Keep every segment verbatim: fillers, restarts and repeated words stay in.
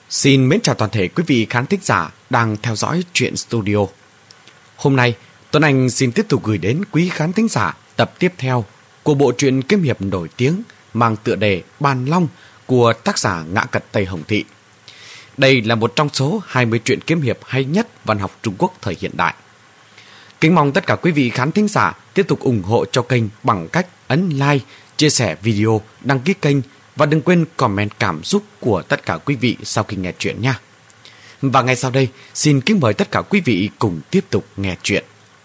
Xin mến chào toàn thể quý vị khán thính giả đang theo dõi Truyện Studio. Hôm nay, Tuấn Anh xin tiếp tục gửi đến quý khán thính giả tập tiếp theo của bộ truyện kiếm hiệp nổi tiếng mang tựa đề Bàn Long của tác giả Ngã Cật Tây Hồng Thị. Đây là một trong số hai mươi truyện kiếm hiệp hay nhất văn học Trung Quốc thời hiện đại. Kính mong tất cả quý vị khán thính giả tiếp tục ủng hộ cho kênh bằng cách ấn like, chia sẻ video, đăng ký kênh và đừng quên comment cảm xúc của tất cả quý vị sau khi nghe chuyện nha. Và ngay sau đây, xin kính mời tất cả quý vị cùng tiếp tục nghe chuyện.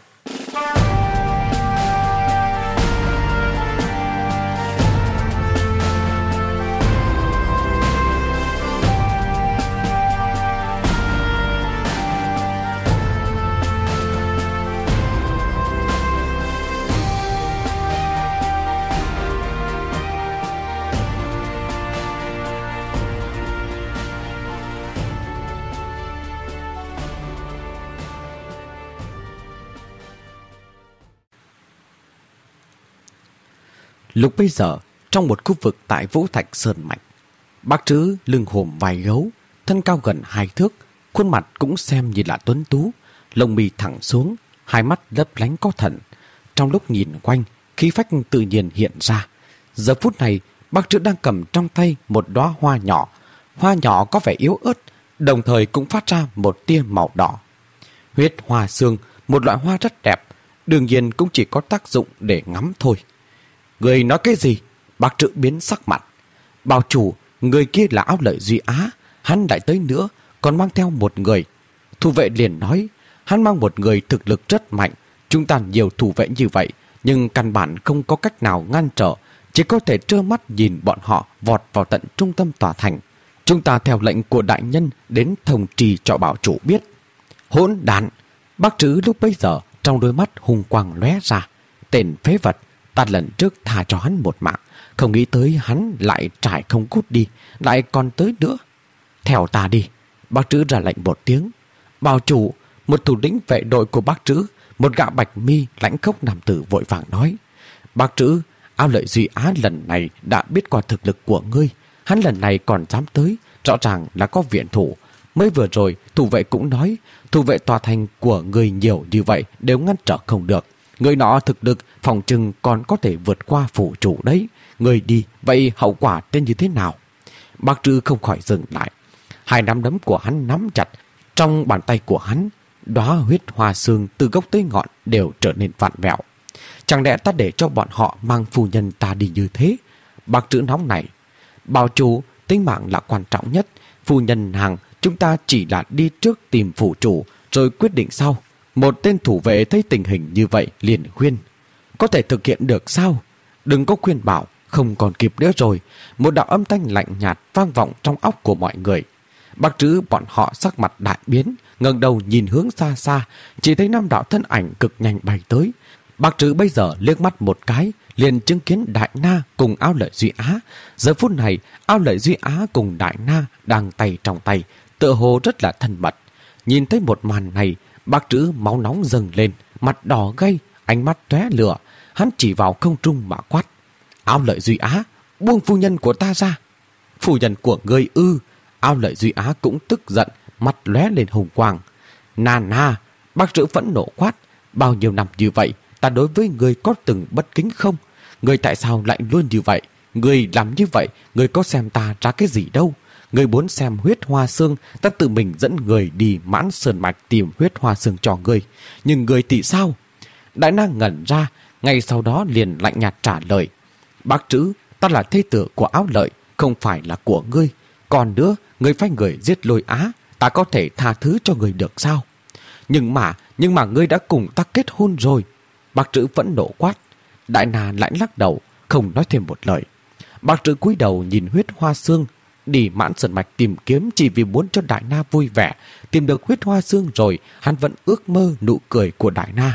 Lúc bây giờ, trong một khu vực tại Vũ Thạch Sơn Mạch, bác Trứ lưng hùm vai gấu, thân cao gần hai thước, khuôn mặt cũng xem như là tuấn tú, lông mi thẳng xuống, hai mắt lấp lánh có thần. Trong lúc nhìn quanh, khí phách tự nhiên hiện ra. Giờ phút này, bác Trứ đang cầm trong tay một đóa hoa nhỏ. Hoa nhỏ có vẻ yếu ớt, đồng thời cũng phát ra một tia màu đỏ. Huyết hoa xương, một loại hoa rất đẹp, đương nhiên cũng chỉ có tác dụng để ngắm thôi. Người nói cái gì? Bác Trứ biến sắc mặt. Bảo chủ, người kia là Áo Lợi Duy Á, hắn lại tới nữa, còn mang theo một người. Thủ vệ liền nói, hắn mang một người thực lực rất mạnh. Chúng ta nhiều thủ vệ như vậy, nhưng căn bản không có cách nào ngăn trở, chỉ có thể trơ mắt nhìn bọn họ vọt vào tận trung tâm tòa thành. Chúng ta theo lệnh của đại nhân đến thông trì cho bảo chủ biết. Hỗn đản! Bác Trứ lúc bấy giờ trong đôi mắt hung quang lóe ra. Tên phế vật! Ta lần trước tha cho hắn một mạng, không nghĩ tới hắn lại trải không cút đi, lại còn tới nữa. Theo ta đi. Bác Trứ ra lệnh một tiếng. Bảo chủ, một thủ lĩnh vệ đội của bác Trứ, một gã bạch mi lãnh khốc nam tử vội vàng nói. Bác Trứ, Áo Lợi Duy Á lần này đã biết qua thực lực của ngươi, hắn lần này còn dám tới, rõ ràng là có viện thủ. Mới vừa rồi thủ vệ cũng nói, thủ vệ tòa thành của ngươi nhiều như vậy đều ngăn trở không được. Người nọ thực lực phòng trừng còn có thể vượt qua phủ chủ đấy. Người đi, vậy hậu quả tên như thế nào? Bác Trứ không khỏi dừng lại. Hai nắm đấm của hắn nắm chặt. Trong bàn tay của hắn, đóa huyết hoa xương từ gốc tới ngọn đều trở nên vặn vẹo. Chẳng lẽ ta để cho bọn họ mang phu nhân ta đi như thế? Bác Trứ nóng này. Bảo chủ, tính mạng là quan trọng nhất. Phu nhân hàng, chúng ta chỉ là đi trước tìm phủ chủ, rồi quyết định sau. Một tên thủ vệ thấy tình hình như vậy liền khuyên. Có thể thực hiện được sao? Đừng có khuyên bảo, không còn kịp nữa rồi. Một đạo âm thanh lạnh nhạt vang vọng trong óc của mọi người. Bác Trứ bọn họ sắc mặt đại biến, ngẩng đầu nhìn hướng xa xa, chỉ thấy năm đạo thân ảnh cực nhanh bay tới. Bác Trứ bây giờ liếc mắt một cái, liền chứng kiến Đại Na cùng Áo Lợi Duy Á. Giờ phút này, Áo Lợi Duy Á cùng Đại Na đang tay trong tay, tựa hồ rất là thân mật. Nhìn thấy một màn này, bác Trứ máu nóng dâng lên, mặt đỏ gay, ánh mắt tóe lửa. Hắn chỉ vào không trung mà quát. Áo Lợi Duy Á, buông phu nhân của ta ra. Phu nhân của ngươi ư? Áo Lợi Duy Á cũng tức giận, mặt lóe lên hùng quang. Na na, bác Trứ phẫn nộ quát. Bao nhiêu năm như vậy, ta đối với ngươi có từng bất kính không? Ngươi tại sao lại luôn như vậy? Ngươi làm như vậy, ngươi có xem ta ra cái gì đâu? Ngươi muốn xem huyết hoa xương, ta tự mình dẫn người đi Mãn Sơn Mạch tìm huyết hoa xương cho ngươi. Nhưng ngươi thì sao? Đại Na ngẩn ra, ngay sau đó liền lạnh nhạt trả lời. Bác Trứ, ta là thê tử của Áo Lợi, không phải là của ngươi. Còn nữa, ngươi phái người giết Lôi Á, ta có thể tha thứ cho ngươi được sao? Nhưng mà, nhưng mà ngươi đã cùng ta kết hôn rồi. Bác Trứ vẫn nộ quát. Đại Na lại lắc đầu, không nói thêm một lời. Bác Trứ cúi đầu nhìn huyết hoa xương, đi Mãn Sơn Mạch tìm kiếm chỉ vì muốn cho Đại Na vui vẻ. Tìm được huyết hoa xương rồi, hắn vẫn ước mơ nụ cười của Đại Na.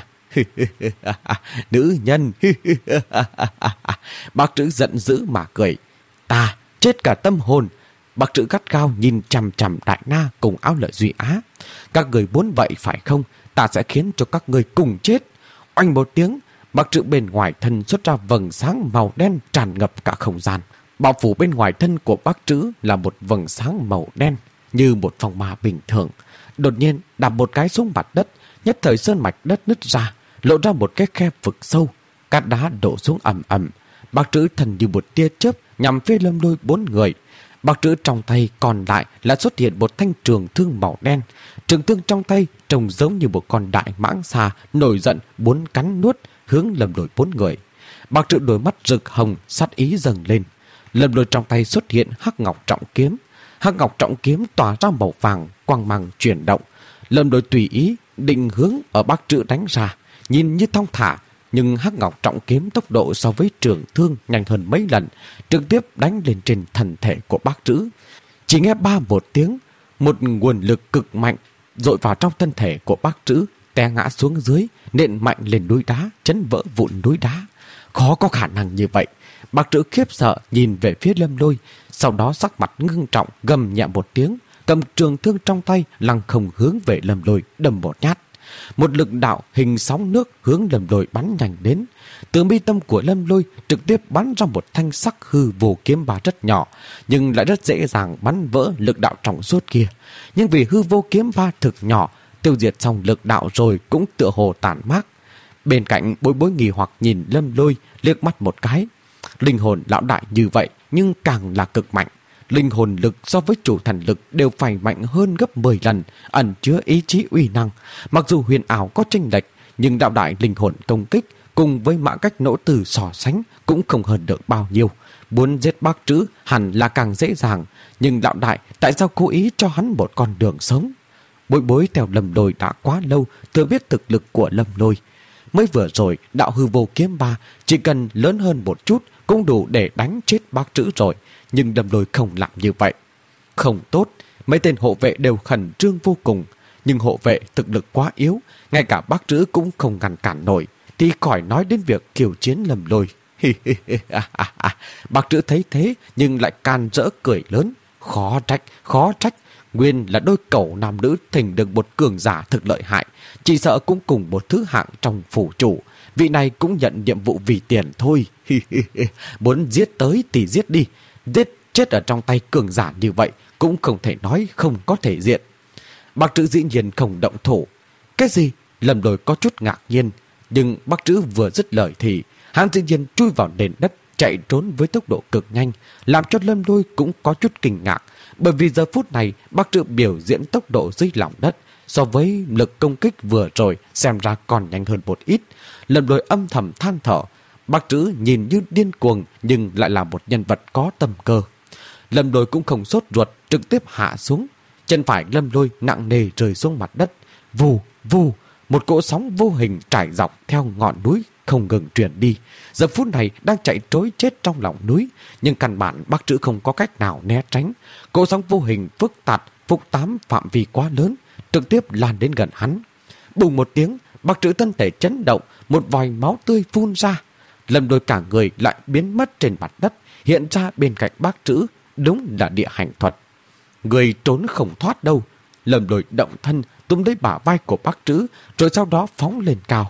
Nữ nhân. Bác Trứ giận dữ mà cười. Ta chết cả tâm hồn. Bác Trứ gắt gao nhìn chằm chằm Đại Na cùng Áo Lợi Duy Á. Các người muốn vậy phải không? Ta sẽ khiến cho các người cùng chết. Oanh một tiếng, Bác Trứ bên ngoài thân xuất ra vầng sáng màu đen tràn ngập cả không gian. Bao phủ bên ngoài thân của Bác Trứ là một vầng sáng màu đen. như một phong ma bình thường. Đột nhiên đạp một cái xuống mặt đất, nhất thời sơn mạch đất nứt ra, lộ ra một cái khe vực sâu, cát đá đổ xuống ầm ầm. Bác Trữ thần như một tia chớp nhằm phía Lâm Lôi bốn người. Bác Trữ trong tay còn lại là xuất hiện một thanh trường thương màu đen. Trường thương trong tay trông giống như một con đại mãng xà nổi giận muốn cắn nuốt hướng Lâm Lôi bốn người. Bác Trữ đôi mắt rực hồng, sát ý dâng lên. Lâm Lôi trong tay xuất hiện hắc ngọc trọng kiếm. Hắc ngọc trọng kiếm tỏa ra màu vàng, quang mang chuyển động. Lâm Lôi tùy ý định hướng ở Bác Trữ đánh ra, nhìn như thong thả, nhưng hắc ngọc trọng kiếm tốc độ so với trường thương nhanh hơn mấy lần, trực tiếp đánh lên trên thân thể của Bác Trữ. Chỉ nghe ba một tiếng, một nguồn lực cực mạnh dội vào trong thân thể của Bác Trữ, té ngã xuống dưới, nện mạnh lên núi đá, chấn vỡ vụn núi đá. Khó có khả năng như vậy. Bác Trữ khiếp sợ nhìn về phía Lâm Lôi, sau đó sắc mặt ngưng trọng, gầm nhẹ một tiếng, cầm trường thương trong tay lăng không hướng về Lâm Lôi đâm một nhát. Một lực đạo hình sóng nước hướng Lâm Lôi bắn nhanh đến. Từ mi tâm của Lâm Lôi trực tiếp bắn ra một thanh sắc hư vô kiếm ba rất nhỏ, nhưng lại rất dễ dàng bắn vỡ lực đạo trọng suốt kia. Nhưng vì hư vô kiếm ba thực nhỏ, tiêu diệt xong lực đạo rồi cũng tựa hồ tàn mát. Bên cạnh Bối Bối nghi hoặc nhìn Lâm Lôi liếc mắt một cái. Linh hồn lão đại như vậy nhưng càng là cực mạnh. Linh hồn lực so với chủ thần lực đều phải mạnh hơn gấp mười lần, ẩn chứa ý chí uy năng. Mặc dù huyền ảo có chênh lệch, nhưng đạo đại linh hồn công kích cùng với mã cách nỗ từ so sánh cũng không hơn được bao nhiêu. Muốn giết Bác Trữ hẳn là càng dễ dàng, nhưng đạo đại tại sao cố ý cho hắn một con đường sống? Bối Bối theo Lâm Lôi đã quá lâu, thừa biết thực lực của Lâm Lôi. Mới vừa rồi đạo hư vô kiếm ba chỉ cần lớn hơn một chút cũng đủ để đánh chết Bác Trữ rồi, nhưng Lâm Lôi không làm như vậy. Không tốt, mấy tên hộ vệ đều khẩn trương vô cùng, nhưng hộ vệ thực lực quá yếu, ngay cả Bác Trữ cũng không ngăn cản nổi, thì khỏi nói đến việc kiều chiến Lâm Lôi. Bác Trữ thấy thế nhưng lại can rỡ cười lớn. Khó trách, khó trách, nguyên là đôi cẩu nam nữ thình được một cường giả thực lợi hại, chỉ sợ cũng cùng một thứ hạng trong phủ chủ. Vị này cũng nhận nhiệm vụ vì tiền thôi. Muốn giết tới thì giết đi, giết chết ở trong tay cường giả như vậy cũng không thể nói không có thể diện. Bác Trữ dĩ nhiên không động thủ. Cái gì? Lâm Lôi có chút ngạc nhiên, nhưng Bác Trữ vừa dứt lời thì hắn dĩ nhiên chui vào nền đất, chạy trốn với tốc độ cực nhanh, làm cho Lâm Lôi cũng có chút kinh ngạc, bởi vì giờ phút này Bác Trữ biểu diễn tốc độ dưới lòng đất so với lực công kích vừa rồi xem ra còn nhanh hơn một ít. Lâm Lôi âm thầm than thở. Bác Trữ nhìn như điên cuồng nhưng lại là một nhân vật có tâm cơ. Lâm Lôi cũng không sốt ruột, trực tiếp hạ xuống. Chân phải Lâm Lôi nặng nề rơi xuống mặt đất. Vù, vù, một cỗ sóng vô hình trải dọc theo ngọn núi không ngừng truyền đi. Giờ phút này đang chạy trối chết trong lòng núi, nhưng căn bản Bác Trữ không có cách nào né tránh. Cỗ sóng vô hình phức tạp, phúc tám phạm vi quá lớn, trực tiếp lan đến gần hắn. Bùng một tiếng, Bác Trữ thân thể chấn động, một vòi máu tươi phun ra. Lâm Lôi cả người lại biến mất trên mặt đất, hiện ra bên cạnh Bác Trữ, đúng là địa hành thuật. Người trốn không thoát đâu. Lâm Lôi động thân túm lấy bả vai của Bác Trữ, rồi sau đó phóng lên cao.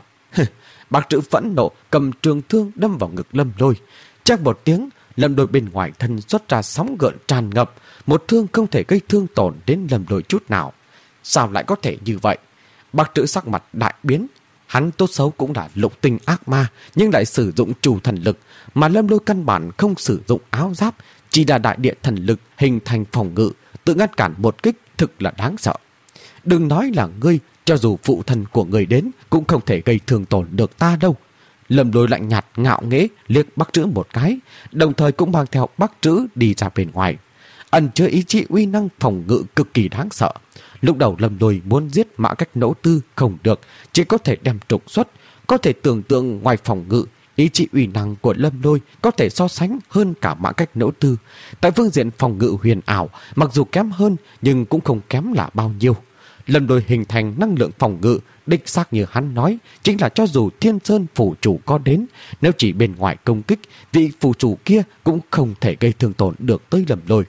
Bác Trữ phẫn nộ cầm trường thương đâm vào ngực Lâm Lôi. Chắc một tiếng, Lâm Lôi bên ngoài thân xuất ra sóng gợn tràn ngập, một thương không thể gây thương tổn đến Lâm Lôi chút nào. Sao lại có thể như vậy? Bác Trữ sắc mặt đại biến. Hắn tốt xấu cũng là lục tinh ác ma, nhưng lại sử dụng chủ thần lực, mà Lâm Lôi căn bản không sử dụng áo giáp, chỉ là đại địa thần lực hình thành phòng ngự, tự ngăn cản một kích thực là đáng sợ. Đừng nói là ngươi, cho dù phụ thần của người đến cũng không thể gây thương tổn được ta đâu. Lâm Lôi lạnh nhạt ngạo nghễ liếc Bác Trữ một cái, đồng thời cũng mang theo Bác Trữ đi ra bên ngoài. Ẩn chứa ý chí uy năng phòng ngự cực kỳ đáng sợ. Lúc đầu Lâm Lôi muốn giết Mã Cách Nỗ Tư không được, chỉ có thể đem trục xuất. Có thể tưởng tượng ngoài phòng ngự, ý chí uy năng của Lâm Lôi có thể so sánh hơn cả Mã Cách Nỗ Tư. Tại phương diện phòng ngự huyền ảo, mặc dù kém hơn nhưng cũng không kém là bao nhiêu. Lâm Lôi hình thành năng lượng phòng ngự, đích xác như hắn nói, chính là cho dù Thiên Sơn phủ chủ có đến, nếu chỉ bên ngoài công kích, vị phủ chủ kia cũng không thể gây thương tổn được tới Lâm Lôi.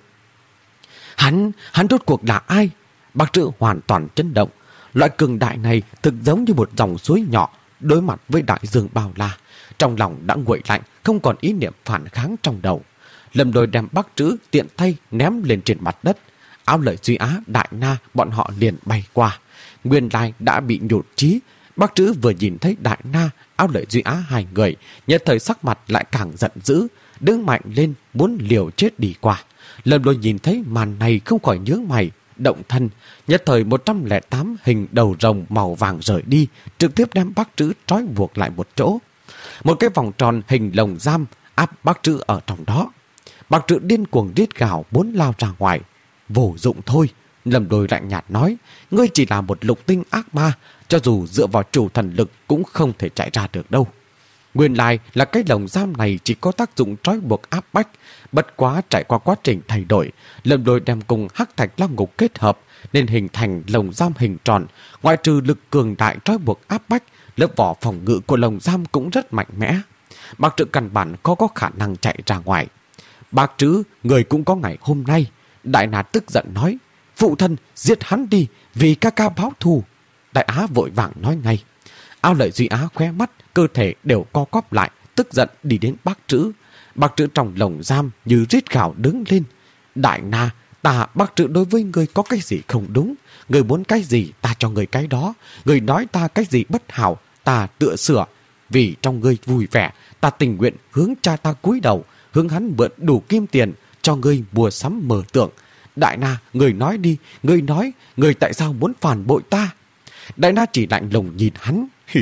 Hắn, hắn rốt cuộc là ai? Bác Trữ hoàn toàn chấn động. Loại cường đại này thực giống như một dòng suối nhỏ đối mặt với đại dương bao la. Trong lòng đã nguội lạnh, không còn ý niệm phản kháng trong đầu. Lâm Lôi đem Bác Trữ tiện tay ném lên trên mặt đất. Áo Lợi Duy Á, Đại Na bọn họ liền bay qua. Nguyên lai đã bị nhụt chí. Bác Trữ vừa nhìn thấy Đại Na, Áo Lợi Duy Á hai người, nhất thời sắc mặt lại càng giận dữ, đứng mạnh lên muốn liều chết đi qua. Lâm Lôi nhìn thấy màn này không khỏi nhướng mày, động thân, nhất thời một trăm lẻ tám hình đầu rồng màu vàng rời đi, trực tiếp đem Bác Trữ trói buộc lại một chỗ. Một cái vòng tròn hình lồng giam áp Bác Trữ ở trong đó. Bác Trữ điên cuồng rít gào muốn lao ra ngoài. Vô dụng thôi, Lâm Lôi lạnh nhạt nói, ngươi chỉ là một lục tinh ác ma, cho dù dựa vào chủ thần lực cũng không thể chạy ra được đâu. Nguyên lai là cái lồng giam này chỉ có tác dụng trói buộc áp bách, bất quá trải qua quá trình thay đổi, Lâm Lôi đem cùng Hắc Thạch Long Ngục kết hợp nên hình thành lồng giam hình tròn. Ngoại trừ lực cường đại trói buộc áp bách, lớp vỏ phòng ngự của lồng giam cũng rất mạnh mẽ. Bác Trữ căn bản có có khả năng chạy ra ngoài. Bác Trữ, người cũng có ngày hôm nay. Đại Na tức giận nói, phụ thân giết hắn đi, vì ca ca báo thù. Đại Á vội vàng nói ngay. Áo Lợi Duy Á khóe mắt, cơ thể đều co quắp lại, tức giận đi đến Bác Trữ. Bác Trữ trong lồng giam như rít gào đứng lên. Đại Na, ta Bác Trữ đối với ngươi có cái gì không đúng. Ngươi muốn cái gì ta cho ngươi cái đó. Ngươi nói ta cái gì bất hảo, ta tựa sửa. Vì trong ngươi vui vẻ, ta tình nguyện hướng cha ta cúi đầu, hướng hắn mượn đủ kim tiền cho ngươi mua sắm mơ tưởng. Đại Na, ngươi nói đi, ngươi nói, ngươi tại sao muốn phản bội ta? Đại Na chỉ lạnh lùng nhìn hắn.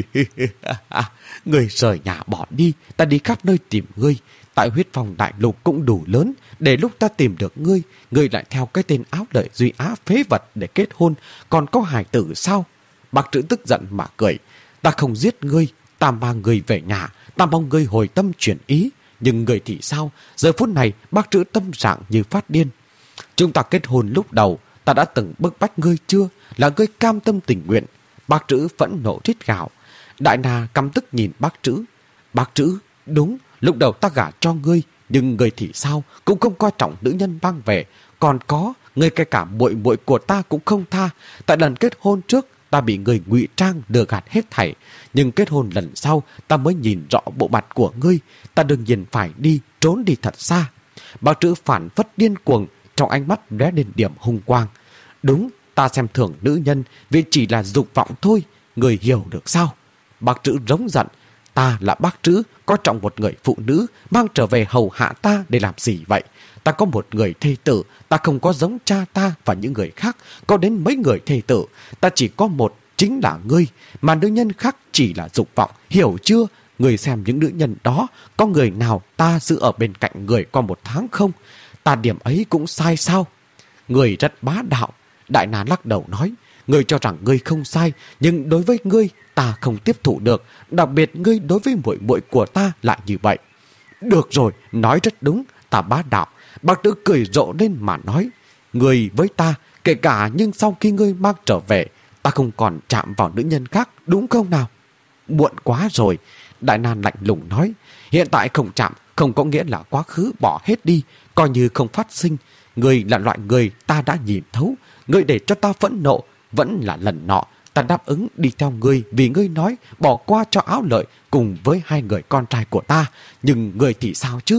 Ngươi rời nhà bỏ đi, ta đi khắp nơi tìm ngươi. Tại huyết phòng đại lục cũng đủ lớn, để lúc ta tìm được ngươi, ngươi lại theo cái tên Áo Lợi Duy Á phế vật để kết hôn, còn có hài tử sao? Bác Trữ tức giận mà cười. Ta không giết ngươi, ta mang ngươi về nhà, ta mong ngươi hồi tâm chuyển ý. Nhưng ngươi thì sao? Giờ phút này Bác Trữ tâm trạng như phát điên. Chúng ta kết hôn lúc đầu, ta đã từng bức bách ngươi chưa? Là ngươi cam tâm tình nguyện. Bác Trữ phẫn nộ rít gào. Đại Na căm tức nhìn Bác Trữ. Bác Trữ, đúng, lúc đầu ta gả cho ngươi, nhưng ngươi thì sao? Cũng không coi trọng nữ nhân mang về. Còn có, ngươi kể cả muội muội của ta cũng không tha. Tại lần kết hôn trước, ta bị người ngụy trang lừa gạt hết thảy. Nhưng kết hôn lần sau, ta mới nhìn rõ bộ mặt của ngươi. Ta đương nhiên phải đi, trốn đi thật xa. Bác Trữ phản phất điên cuồng, trong ánh mắt lóe lên điểm hung quang. Đúng, ta xem thường nữ nhân vì chỉ là dục vọng thôi, người hiểu được sao? Bác Trữ rống giận. Ta là Bác Trữ, có trọng một người phụ nữ, mang trở về hầu hạ ta để làm gì vậy? Ta có một người thê tử, ta không có giống cha ta và những người khác, có đến mấy người thê tử. Ta chỉ có một, chính là ngươi, mà nữ nhân khác chỉ là dục vọng, hiểu chưa? Người xem những nữ nhân đó, có người nào ta giữ ở bên cạnh người qua một tháng không? Ta điểm ấy cũng sai sao? Người rất bá đạo. Đại Na lắc đầu nói, ngươi cho rằng ngươi không sai, nhưng đối với ngươi ta không tiếp thụ được, đặc biệt ngươi đối với muội muội của ta lại như vậy. Được rồi, nói rất đúng, ta bá đạo. Bác Trữ cười rộ lên mà nói, ngươi với ta, kể cả nhưng sau khi ngươi mang trở về, ta không còn chạm vào nữ nhân khác, đúng không nào? Muộn quá rồi. Đại Na lạnh lùng nói, hiện tại không chạm không có nghĩa là quá khứ bỏ hết đi, coi như không phát sinh. Ngươi là loại người ta đã nhìn thấu, ngươi để cho ta phẫn nộ, vẫn là lần nọ ta đáp ứng đi theo ngươi vì ngươi nói bỏ qua cho Áo Lợi cùng với hai người con trai của ta, nhưng ngươi thì sao chứ?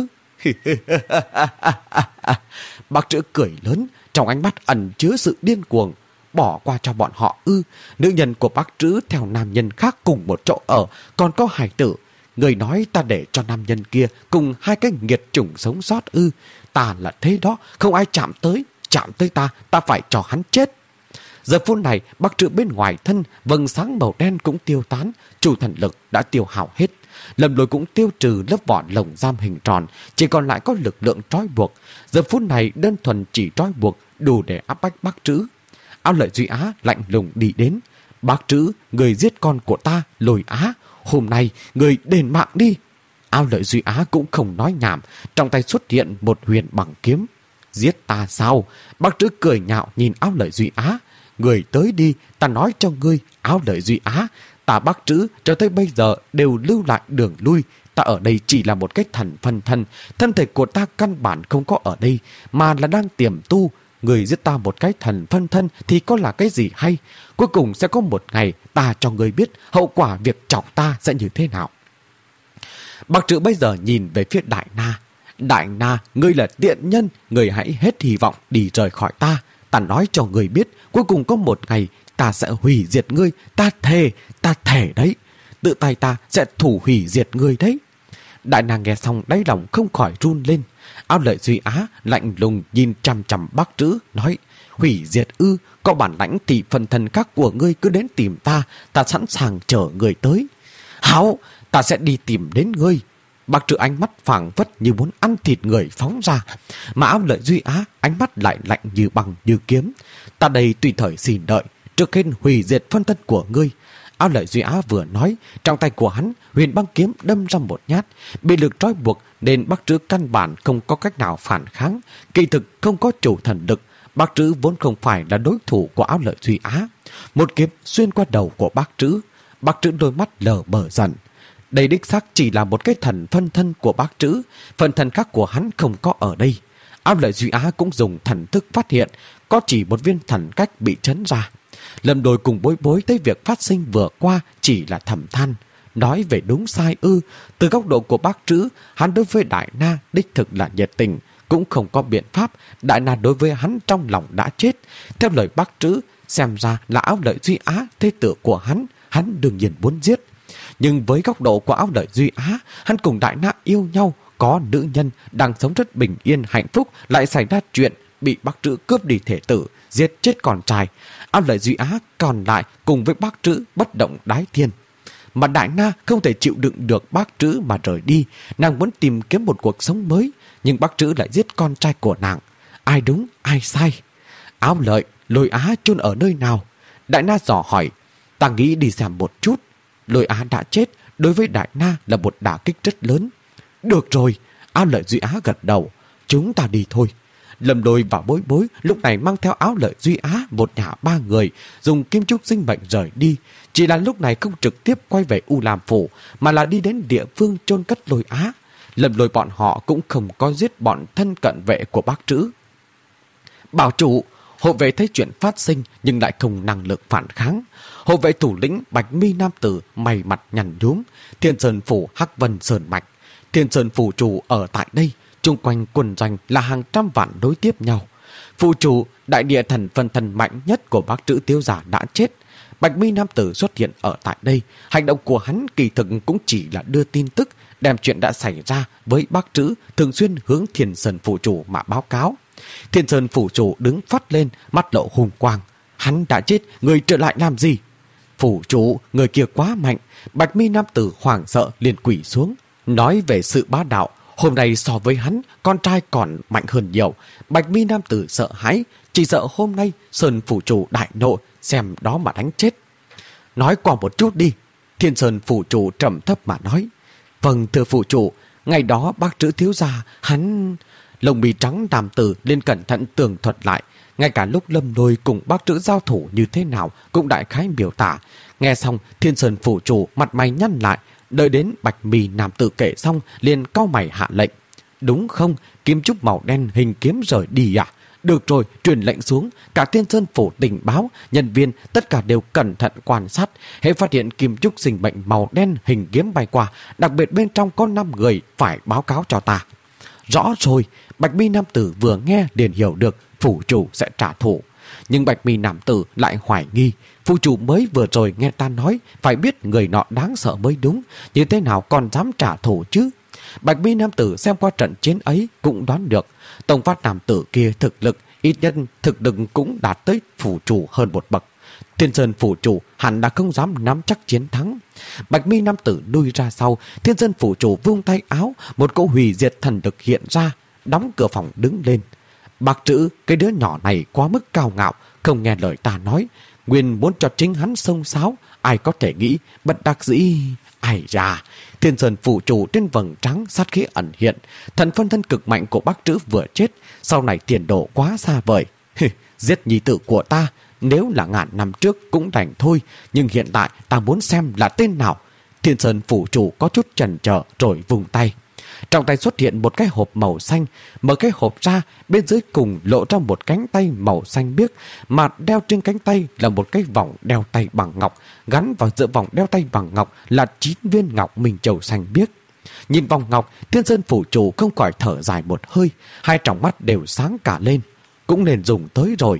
Bác Trữ cười lớn, trong ánh mắt ẩn chứa sự điên cuồng. Bỏ qua cho bọn họ ư? Nữ nhân của Bác Trữ theo nam nhân khác cùng một chỗ ở, còn có hài tử. Người nói ta để cho nam nhân kia cùng hai cái nghiệt chủng sống sót ư? Ta là thế đó, không ai chạm tới. Chạm tới ta, ta phải cho hắn chết. Giờ phút này, Bác Trữ bên ngoài thân, vầng sáng màu đen cũng tiêu tán, chủ thần lực đã tiêu hao hết. Lâm Lôi cũng tiêu trừ lớp vỏ lồng giam hình tròn, chỉ còn lại có lực lượng trói buộc. Giờ phút này đơn thuần chỉ trói buộc đủ để áp bách Bác Trữ. Áo Lợi Duy Á lạnh lùng đi đến. Bác Trữ, người giết con của ta, Lôi Á, hôm nay người đền mạng đi. Áo Lợi Duy Á cũng không nói nhảm, trong tay xuất hiện một huyền bằng kiếm. Giết ta sao? Bác Trữ cười nhạo nhìn Áo Lợi Duy Á. Người tới đi, ta nói cho ngươi, Áo Lợi Duy Á, ta Bác Trữ cho tới bây giờ đều lưu lại đường lui. Ta ở đây chỉ là một cái thần phân thân, thân thể của ta căn bản không có ở đây, mà là đang tiềm tu. Người giết ta một cái thần phân thân thì có là cái gì hay? Cuối cùng sẽ có một ngày ta cho người biết hậu quả việc chọc ta sẽ như thế nào. Bác Trữ bây giờ nhìn về phía Đại Na. Đại Na, ngươi là tiện nhân, ngươi hãy hết hy vọng đi rời khỏi ta. Ta Ta nói cho người biết, cuối cùng có một ngày ta sẽ hủy diệt ngươi. Ta thề, ta thề đấy. Tự tay ta sẽ thủ hủy diệt ngươi đấy. Đại nàng nghe xong đáy lòng không khỏi run lên. Áo Lợi Duy Á lạnh lùng nhìn chằm chằm Bác Trữ, nói: hủy diệt ư? Có bản lãnh thì phần thần khác của ngươi cứ đến tìm ta, ta sẵn sàng chờ người tới. Hảo, ta sẽ đi tìm đến ngươi. Bác Trữ ánh mắt phảng phất như muốn ăn thịt người phóng ra, mà Áo Lợi Duy Á ánh mắt lại lạnh như băng như kiếm. Ta đây tùy thời xin đợi, trước hết hủy diệt phân thân của ngươi. Áo Lợi Duy Á vừa nói, trong tay của hắn huyền băng kiếm đâm ra một nhát. Bị lực trói buộc nên Bác Trữ căn bản không có cách nào phản kháng. Kỳ thực không có chủ thần lực, Bác Trữ vốn không phải là đối thủ của Áo Lợi Duy Á. Một kiếm xuyên qua đầu của Bác Trữ. Bác Trữ đôi mắt lờ bờ dần. Đây đích xác chỉ là một cái thần phân thân của Bác Trữ, phần thần khác của hắn không có ở đây. Áo Lợi Duy Á cũng dùng thần thức phát hiện có chỉ một viên thần cách bị chấn ra. Lâm Đôi cùng Bối Bối thấy việc phát sinh vừa qua chỉ là thầm than. Nói về đúng sai ư? Từ góc độ của Bác Trữ, hắn đối với Đại Na đích thực là nhiệt tình, cũng không có biện pháp. Đại Na đối với hắn trong lòng đã chết. Theo lời Bác Trữ, xem ra là Áo Lợi Duy Á thế tử của hắn, hắn đương nhiên muốn giết. Nhưng với góc độ của Áo Lợi Duy Á, hắn cùng Đại Na yêu nhau, có nữ nhân đang sống rất bình yên hạnh phúc, lại xảy ra chuyện bị Bác Trữ cướp đi thể tử, giết chết con trai. Áo Lợi Duy Á còn lại cùng với Bác Trữ bất động đái thiên. Mà Đại Na không thể chịu đựng được Bác Trữ mà rời đi. Nàng muốn tìm kiếm một cuộc sống mới, nhưng Bác Trữ lại giết con trai của nàng. Ai đúng, ai sai? Áo Lợi, Lôi Á chôn ở nơi nào? Đại Na dò hỏi. Ta nghĩ đi xem một chút. Lôi Á đã chết, đối với Đại Na là một đả kích rất lớn. Được rồi, Áo Lợi Duy Á gật đầu. Chúng ta đi thôi. Lâm Đôi và Bối Bối lúc này mang theo Áo Lợi Duy Á một nhà ba người dùng kim trúc sinh mệnh rời đi. Chỉ là lúc này không trực tiếp quay về U Lam Phủ, mà là đi đến địa phương chôn cất Lôi Á. Lâm Lôi bọn họ cũng không có giết bọn thân cận vệ của Bác Trữ. Bảo chủ, hộ vệ thấy chuyện phát sinh nhưng lại không năng lực phản kháng. Hộ vệ thủ lĩnh Bạch Mi nam tử mày mặt nhăn nhúm. Thiên Sơn Phủ Hắc Vân Sơn Mạch. Thiên Sơn Phủ chủ ở tại đây. Trung quanh quần doanh là hàng trăm vạn đối tiếp nhau. Phụ chủ, đại địa thần phân thân mạnh nhất của Bác Trữ Tiếu Giả đã chết. Bạch Mi nam tử xuất hiện ở tại đây. Hành động của hắn kỳ thực cũng chỉ là đưa tin tức, đem chuyện đã xảy ra với Bác Trữ thường xuyên hướng Thiên Sơn Phủ chủ mà báo cáo. Thiên Sơn Phủ chủ đứng phát lên, mắt lộ hùng quang. Hắn đã chết, người trở lại làm gì? Phủ chủ, người kia quá mạnh. Bạch Mi nam tử hoảng sợ liền quỳ xuống, nói về sự bá đạo. Hôm nay so với hắn, con trai còn mạnh hơn nhiều. Bạch Mi nam tử sợ hãi, chỉ sợ hôm nay Sơn Phủ chủ đại nộ, xem đó mà đánh chết. Nói qua một chút đi. Thiên Sơn Phủ chủ trầm thấp mà nói. Vâng thưa Phủ chủ, ngày đó Bác Trữ thiếu gia, hắn... Lông mi trắng nam tử lên cẩn thận tường thuật lại. Ngay cả lúc Lâm Lôi cùng Bác Trữ giao thủ như thế nào cũng đại khái biểu tả. Nghe xong, Thiên Sơn Phủ chủ mặt mày nhăn lại. Đợi đến Bạch Mi nam tử kể xong liền cau mày hạ lệnh. Đúng không? Kim trúc màu đen hình kiếm rời đi à? Được rồi, truyền lệnh xuống. Cả Thiên Sơn Phủ tình báo, nhân viên tất cả đều cẩn thận quan sát. Hễ phát hiện kim trúc sinh mệnh màu đen hình kiếm bay qua, đặc biệt bên trong có năm người, phải báo cáo cho ta. Rõ rồi. Bạch Mi nam tử vừa nghe liền hiểu được phủ chủ sẽ trả thù. Nhưng Bạch Mi nam tử lại hoài nghi. Phủ chủ mới vừa rồi nghe ta nói phải biết người nọ đáng sợ mới đúng, như thế nào còn dám trả thù chứ? Bạch Mi nam tử xem qua trận chiến ấy cũng đoán được Tông Phát nam tử kia thực lực, ít nhất thực lực cũng đạt tới phủ chủ hơn một bậc. Thiên Sơn Phủ chủ hẳn đã không dám nắm chắc chiến thắng. Bạch Mi nam tử đuôi ra sau. Thiên Sơn Phủ chủ vung tay áo, một cỗ hủy diệt thần lực hiện ra, đóng cửa phòng đứng lên. Bác Trữ, cái đứa nhỏ này quá mức cao ngạo, không nghe lời ta nói, nguyên muốn cho chính hắn xông xáo. Ai có thể nghĩ, bất đắc dĩ. Ai ra, Thiên Sơn Phủ chủ trên vầng trắng sát khí ẩn hiện. Thần phân thân cực mạnh của Bác Trữ vừa chết, sau này tiền đồ quá xa vời. Giết nhi tử của ta, nếu là ngàn năm trước cũng đành thôi, nhưng hiện tại ta muốn xem là tên nào. Thiên Sơn Phủ chủ có chút chần chờ rồi vùng tay. Trong tay xuất hiện một cái hộp màu xanh. Mở cái hộp ra, bên dưới cùng lộ ra một cánh tay màu xanh biếc, mà đeo trên cánh tay là một cái vòng đeo tay bằng ngọc. Gắn vào giữa vòng đeo tay bằng ngọc là chín viên ngọc minh châu xanh biếc. Nhìn vòng ngọc, Thiên Sơn Phủ chủ không khỏi thở dài một hơi, hai tròng mắt đều sáng cả lên. Cũng nên dùng tới rồi.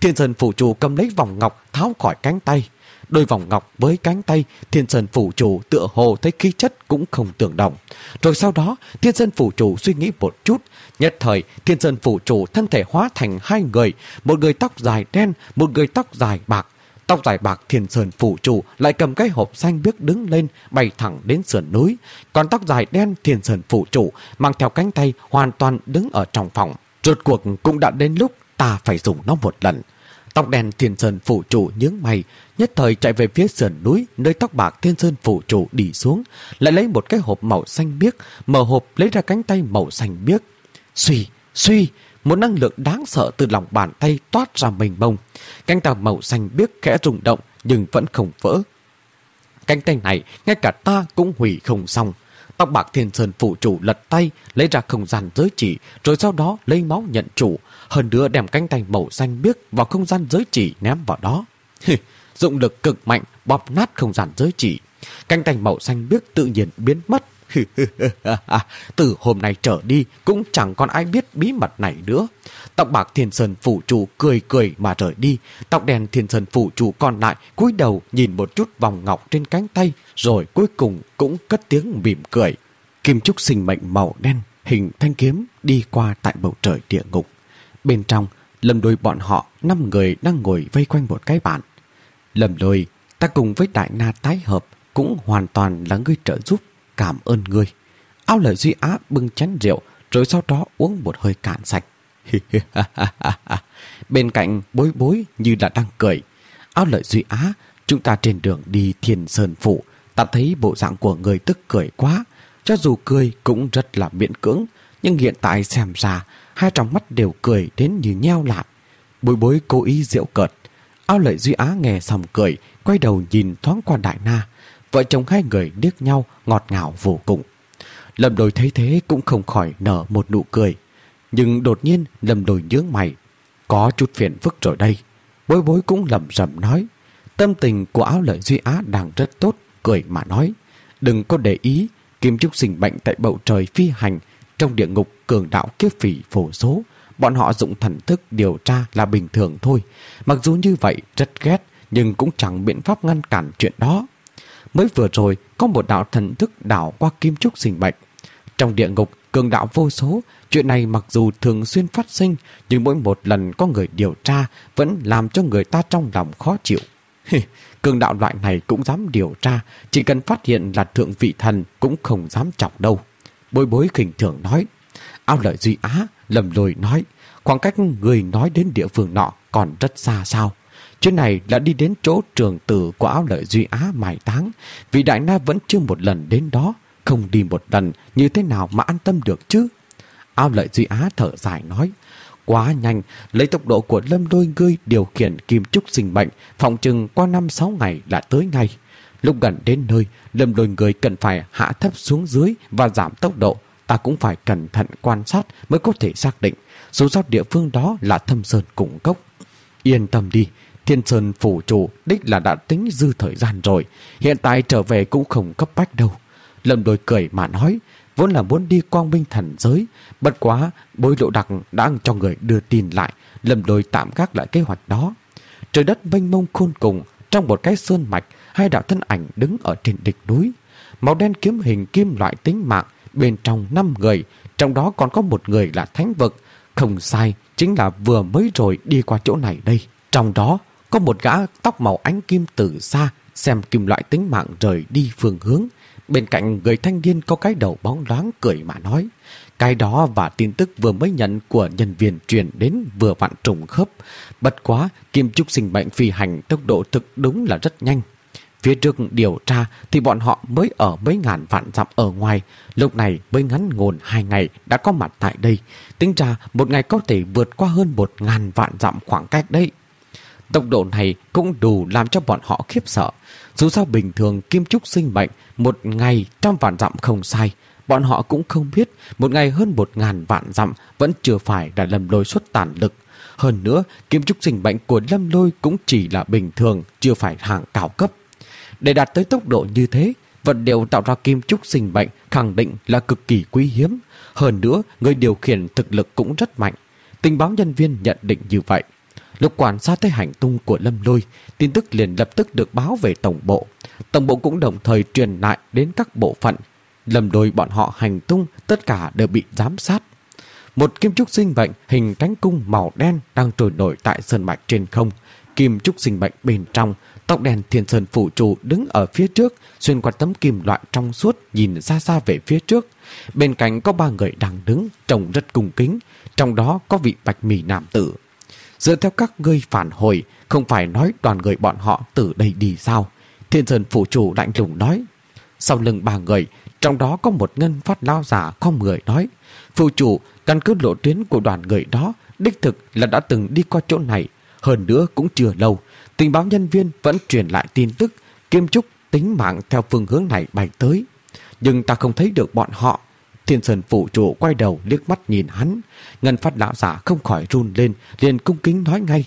Thiên Sơn Phủ Chủ cầm lấy vòng ngọc tháo khỏi cánh tay. Đôi vòng ngọc với cánh tay, Thiên Sơn Phủ Chủ tựa hồ thấy khí chất cũng không tương đồng. Rồi sau đó, Thiên Sơn Phủ Chủ suy nghĩ một chút. Nhất thời, Thiên Sơn Phủ Chủ thân thể hóa thành hai người, một người tóc dài đen, một người tóc dài bạc. Tóc dài bạc Thiên Sơn Phủ Chủ lại cầm cái hộp xanh biếc đứng lên, bay thẳng đến sườn núi. Còn tóc dài đen Thiên Sơn Phủ Chủ mang theo cánh tay hoàn toàn đứng ở trong phòng. Rốt cuộc cũng đã đến lúc ta phải dùng nó một lần. Tóc đen Thiên Sơn Phủ Chủ nhướng mày, nhất thời chạy về phía sườn núi nơi tóc bạc Thiên Sơn Phủ Chủ đi xuống, lại lấy một cái hộp màu xanh biếc, mở hộp lấy ra cánh tay màu xanh biếc. Suy, suy, một năng lượng đáng sợ từ lòng bàn tay toát ra mênh mông. Cánh tay màu xanh biếc khẽ rung động nhưng vẫn không vỡ. Cánh tay này ngay cả ta cũng hủy không xong. Tóc bạc Thiên Sơn Phủ Chủ lật tay lấy ra không gian giới chỉ, rồi sau đó lấy máu nhận chủ, hơn nữa đem cánh tay màu xanh biếc vào không gian giới chỉ ném vào đó. Dụng lực cực mạnh bóp nát không gian giới chỉ. Cánh tay màu xanh biếc tự nhiên biến mất. Từ hôm nay trở đi cũng chẳng còn ai biết bí mật này nữa. Tóc bạc Thiên Sơn Phủ Chủ cười cười mà rời đi. Tóc đen Thiên Sơn Phủ Chủ còn lại cúi đầu nhìn một chút vòng ngọc trên cánh tay, rồi cuối cùng cũng cất tiếng mỉm cười. Kim trúc sinh mệnh màu đen hình thanh kiếm đi qua tại bầu trời địa ngục. Bên trong, Lâm Lôi bọn họ năm người đang ngồi vây quanh một cái bàn. Lâm Lôi, ta cùng với Đại Na tái hợp cũng hoàn toàn là ngươi trợ giúp, cảm ơn ngươi. Ao Lợi Duy Á bưng chén rượu, rồi sau đó uống một hơi cạn sạch. Bên cạnh Bối Bối như là đang cười. Ao Lợi Duy Á, chúng ta trên đường đi Thiên Sơn Phủ, ta thấy bộ dạng của người tức cười quá. Cho dù cười cũng rất là miễn cưỡng, nhưng hiện tại xem ra hai tròng mắt đều cười đến như nheo lại. Bối Bối cố ý giễu cợt. Ao Lợi Duy Á nghe xong cười, quay đầu nhìn thoáng qua Đại Na. Vợ chồng hai người liếc nhau ngọt ngào vô cùng. Lâm Đồi thấy thế cũng không khỏi nở một nụ cười. Nhưng đột nhiên Lâm Đồi nhướng mày. Có chút phiền phức rồi đây. Bối Bối cũng lẩm rẩm nói. Tâm tình của Ao Lợi Duy Á đang rất tốt, cười mà nói. Đừng có để ý, Kim Trúc sinh bệnh tại bầu trời phi hành, trong địa ngục cường đạo kiếp phỉ phổ số. Bọn họ dụng thần thức điều tra là bình thường thôi. Mặc dù như vậy rất ghét, nhưng cũng chẳng biện pháp ngăn cản chuyện đó. Mới vừa rồi có một đạo thần thức đảo qua Kim Trúc sinh bệnh. Trong địa ngục cường đạo vô số, chuyện này mặc dù thường xuyên phát sinh, nhưng mỗi một lần có người điều tra vẫn làm cho người ta trong lòng khó chịu. Cường đạo loại này cũng dám điều tra, chỉ cần phát hiện là thượng vị thần cũng không dám chọc đâu. Bối Bối khinh thường nói. Ao Lợi Duy Á, Lâm Lôi nói, khoảng cách người nói đến địa phương nọ còn rất xa sao. Chuyện này là đi đến chỗ trường tử của Ao Lợi Duy Á mai táng, vì Đại Na vẫn chưa một lần đến đó, không đi một lần như thế nào mà an tâm được chứ. Ao Lợi Duy Á thở dài nói, quá nhanh, lấy tốc độ của Lâm Lôi ngươi điều khiển Kim Trúc sinh mệnh, phòng chừng qua năm sáu ngày là tới ngay. Lúc gần đến nơi, Lâm Lôi ngươi cần phải hạ thấp xuống dưới và giảm tốc độ. Ta cũng phải cẩn thận quan sát mới có thể xác định, dù sao địa phương đó là Thâm Sơn Cùng Cốc. Yên tâm đi, Thiên Sơn Phủ Chủ đích là đã tính dư thời gian rồi, hiện tại trở về cũng không cấp bách đâu. Lâm Lôi cười mà nói, vốn là muốn đi Quang Minh Thần Giới, bất quá Bối Lộ Đặc đã cho người đưa tin lại, Lâm Lôi tạm gác lại kế hoạch đó. Trời đất mênh mông khôn cùng, trong một cái sơn mạch, hai đạo thân ảnh đứng ở trên đỉnh núi. Màu đen kiếm hình kim loại tính mạng, bên trong năm người, trong đó còn có một người là thánh vực. Không sai, chính là vừa mới rồi đi qua chỗ này đây. Trong đó có một gã tóc màu ánh kim từ xa, xem kim loại tính mạng rời đi phương hướng. Bên cạnh người thanh niên có cái đầu bóng loáng cười mà nói. Cái đó và tin tức vừa mới nhận của nhân viên truyền đến vừa vặn trùng khớp. Bất quá, Kim Trúc sinh mệnh phi hành tốc độ thực đúng là rất nhanh. Phía trước điều tra thì bọn họ mới ở mấy ngàn vạn dặm ở ngoài, lúc này mới ngắn ngủn hai ngày đã có mặt tại đây. Tính ra một ngày có thể vượt qua hơn một ngàn vạn dặm khoảng cách đấy. Tốc độ này cũng đủ làm cho bọn họ khiếp sợ. Dù sao bình thường Kim Trúc sinh mệnh một ngày trăm vạn dặm không sai, bọn họ cũng không biết một ngày hơn một ngàn vạn dặm vẫn chưa phải là Lâm Lôi xuất tàn lực. Hơn nữa, Kim Trúc sinh mệnh của Lâm Lôi cũng chỉ là bình thường, chưa phải hạng cao cấp. Để đạt tới tốc độ như thế, vật liệu tạo ra Kim Trúc sinh mệnh khẳng định là cực kỳ quý hiếm. Hơn nữa, người điều khiển thực lực cũng rất mạnh. Tình báo nhân viên nhận định như vậy. Lúc quan sát thấy hành tung của Lâm Lôi, tin tức liền lập tức được báo về tổng bộ. Tổng bộ cũng đồng thời truyền lại đến các bộ phận. Lâm Lôi bọn họ hành tung tất cả đều bị giám sát. Một kim trúc sinh mệnh hình cánh cung màu đen đang trôi nổi tại sơn mạch trên không. Kim trúc sinh mệnh bên trong, tóc đen Thiên Sơn Phủ Chủ đứng ở phía trước, xuyên qua tấm kim loại trong suốt nhìn xa xa về phía trước. Bên cạnh có ba người đang đứng, trông rất cung kính, trong đó có vị bạch mì nam tử. Dựa theo các ngươi phản hồi, không phải nói đoàn người bọn họ từ đây đi sao? Thiên Sơn Phủ Chủ lạnh lùng nói. Sau lưng ba người, trong đó có một ngân phát lao giả không người nói. Phủ Chủ, căn cứ lộ tuyến của đoàn người đó, đích thực là đã từng đi qua chỗ này. Hơn nữa cũng chưa lâu, tình báo nhân viên vẫn truyền lại tin tức Kim Trúc tính mạng theo phương hướng này bay tới. Nhưng ta không thấy được bọn họ. Thiên Sơn Phủ Chủ quay đầu liếc mắt nhìn hắn. Ngân phát lão giả không khỏi run lên, liền cung kính nói ngay.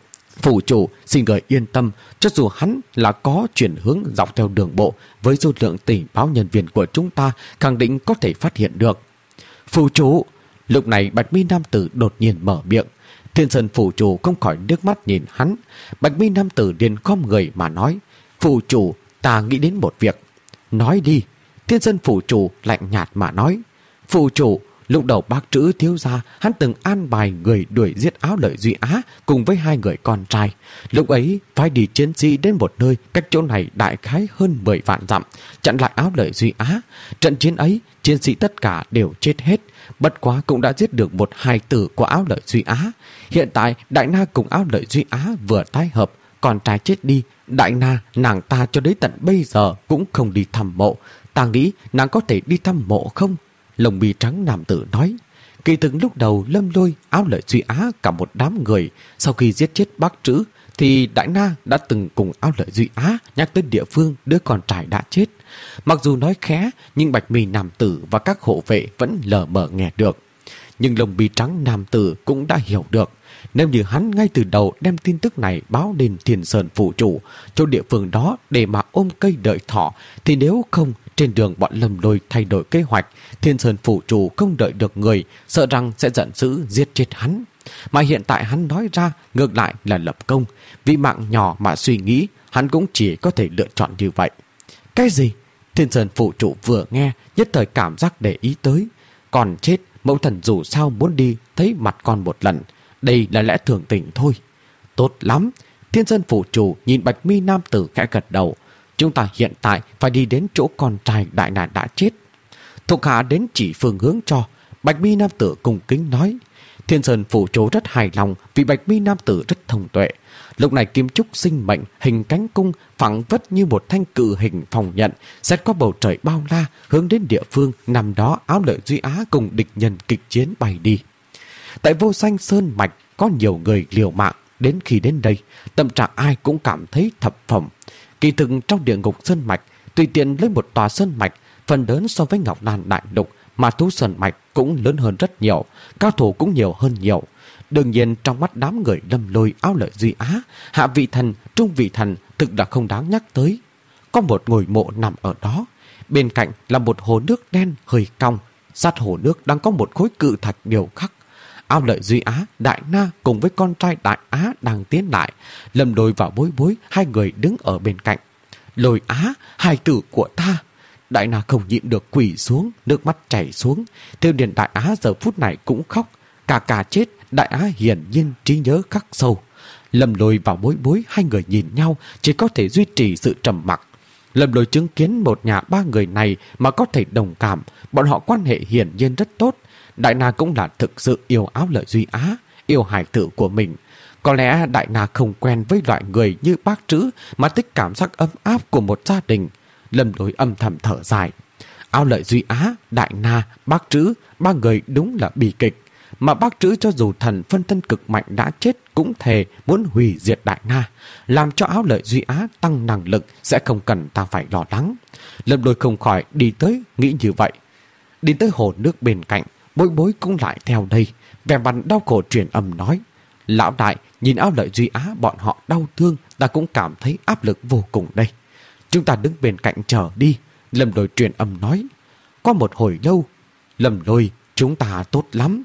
Phủ Chủ xin người yên tâm, cho dù hắn là có chuyển hướng dọc theo đường bộ, với số lượng tình báo nhân viên của chúng ta khẳng định có thể phát hiện được. Phủ Chủ, lúc này Bạch Mi nam tử đột nhiên mở miệng. Thiên Sơn Phủ Chủ không khỏi nước mắt nhìn hắn. Bạch Mi nam tử liền khom người mà nói. Phủ Chủ, ta nghĩ đến một việc. Nói đi. Thiên Sơn Phủ Chủ lạnh nhạt mà nói. Phủ Chủ, lúc đầu bác Trữ thiếu gia hắn từng an bài người đuổi giết Áo Lợi Duy Á cùng với hai người con trai. Lúc ấy phải đi chiến sĩ đến một nơi cách chỗ này đại khái hơn mười vạn dặm, chặn lại Áo Lợi Duy Á. Trận chiến ấy chiến sĩ tất cả đều chết hết, bất quá cũng đã giết được một hài tử của Áo Lợi Duy Á. Hiện tại Đại Na cùng Áo Lợi Duy Á vừa tái hợp, con trai chết đi, Đại Na nàng ta cho đến tận bây giờ cũng không đi thăm mộ. Ta nghĩ nàng có thể đi thăm mộ không? Lồng bì trắng nam tử nói. Kỳ thực lúc đầu Lâm Lôi, Áo Lợi Duy Á cả một đám người, sau khi giết chết bác Trữ thì Đại Na đã từng cùng Áo Lợi Duy Á nhắc tới địa phương đứa con trai đã chết. Mặc dù nói khẽ, nhưng Bạch Mi nam tử và các hộ vệ vẫn lờ mờ nghe được. Nhưng lồng bì trắng nam tử cũng đã hiểu được. Nếu như hắn ngay từ đầu đem tin tức này báo lên Thiên Sơn Phủ Chủ, chỗ địa phương đó để mà ôm cây đợi thỏ, thì nếu không, trên đường bọn Lâm Lôi thay đổi kế hoạch, Thiên Sơn Phủ Chủ không đợi được người, sợ rằng sẽ giận dữ giết chết hắn. Mà hiện tại hắn nói ra ngược lại là lập công. Vì mạng nhỏ mà suy nghĩ, hắn cũng chỉ có thể lựa chọn như vậy. Cái gì? Thiên Sơn Phủ Chủ vừa nghe, nhất thời cảm giác để ý tới. Còn chết, mẫu thần dù sao muốn đi thấy mặt con một lần. Đây là lẽ thường tình thôi. Tốt lắm. Thiên Sơn Phủ Chủ nhìn Bạch Mi nam tử khẽ gật đầu. Chúng ta hiện tại phải đi đến chỗ con trai Đại Na đã chết. Thuộc hạ đến chỉ phương hướng cho. Bạch Mi nam tử cung kính nói. Thiên Sơn Phủ Chủ rất hài lòng vì Bạch Mi nam tử rất thông tuệ. Lúc này kim trúc sinh mệnh hình cánh cung phẳng vất như một thanh cự hình phòng nhận, xét qua bầu trời bao la hướng đến địa phương nằm đó Áo Lợi Duy Á cùng địch nhân kịch chiến bay đi. Tại Vô Xanh Sơn Mạch có nhiều người liều mạng, đến khi đến đây tâm trạng ai cũng cảm thấy thập phẩm. Kỳ thực trong địa ngục Sơn Mạch, tùy tiện lấy một tòa sơn mạch, phần lớn so với Ngọc Đan Đại Lục, mà thú Sơn Mạch cũng lớn hơn rất nhiều, cao thủ cũng nhiều hơn nhiều. Đương nhiên trong mắt đám người Lâm Lôi, Áo Lợi Duy Á, hạ vị thần, trung vị thần thực là không đáng nhắc tới. Có một ngôi mộ nằm ở đó, bên cạnh là một hồ nước đen hơi cong, sát hồ nước đang có một khối cự thạch điêu khắc. Áo Lợi Duy Á, Đại Na cùng với con trai Đại Á đang tiến lại. Lâm Lôi và Bối Bối hai người đứng ở bên cạnh. Lôi Á, hài tử của ta. Đại Na không nhịn được quỳ xuống, nước mắt chảy xuống. Tiêu Điền Đại Á giờ phút này cũng khóc. Cả cả chết, Đại Á hiển nhiên trí nhớ khắc sâu. Lâm Lôi và Bối Bối hai người nhìn nhau, chỉ có thể duy trì sự trầm mặc. Lâm Lôi chứng kiến một nhà ba người này mà có thể đồng cảm, bọn họ quan hệ hiển nhiên rất tốt. Đại Na cũng là thực sự yêu Áo Lợi Duy Á, yêu hài tử của mình. Có lẽ Đại Na không quen với loại người như bác Trữ mà thích cảm giác ấm áp của một gia đình. Lâm Lôi âm thầm thở dài. Áo Lợi Duy Á, Đại Na, bác Trữ, ba người đúng là bi kịch. Mà bác Trữ cho dù thần phân thân cực mạnh đã chết cũng thề muốn hủy diệt Đại Na, làm cho Áo Lợi Duy Á tăng năng lực sẽ không cần ta phải lo lắng. Lâm Lôi không khỏi đi tới nghĩ như vậy. Đi tới hồ nước bên cạnh, Bối Bối cũng lại theo đây, vẻ mặt đau khổ truyền âm nói. Lão đại, nhìn Áo Lợi Duy Á bọn họ đau thương, ta cũng cảm thấy áp lực vô cùng đây. Chúng ta đứng bên cạnh chờ đi. Lâm Lôi truyền âm nói. Qua một hồi lâu, Lâm Lôi, chúng ta tốt lắm.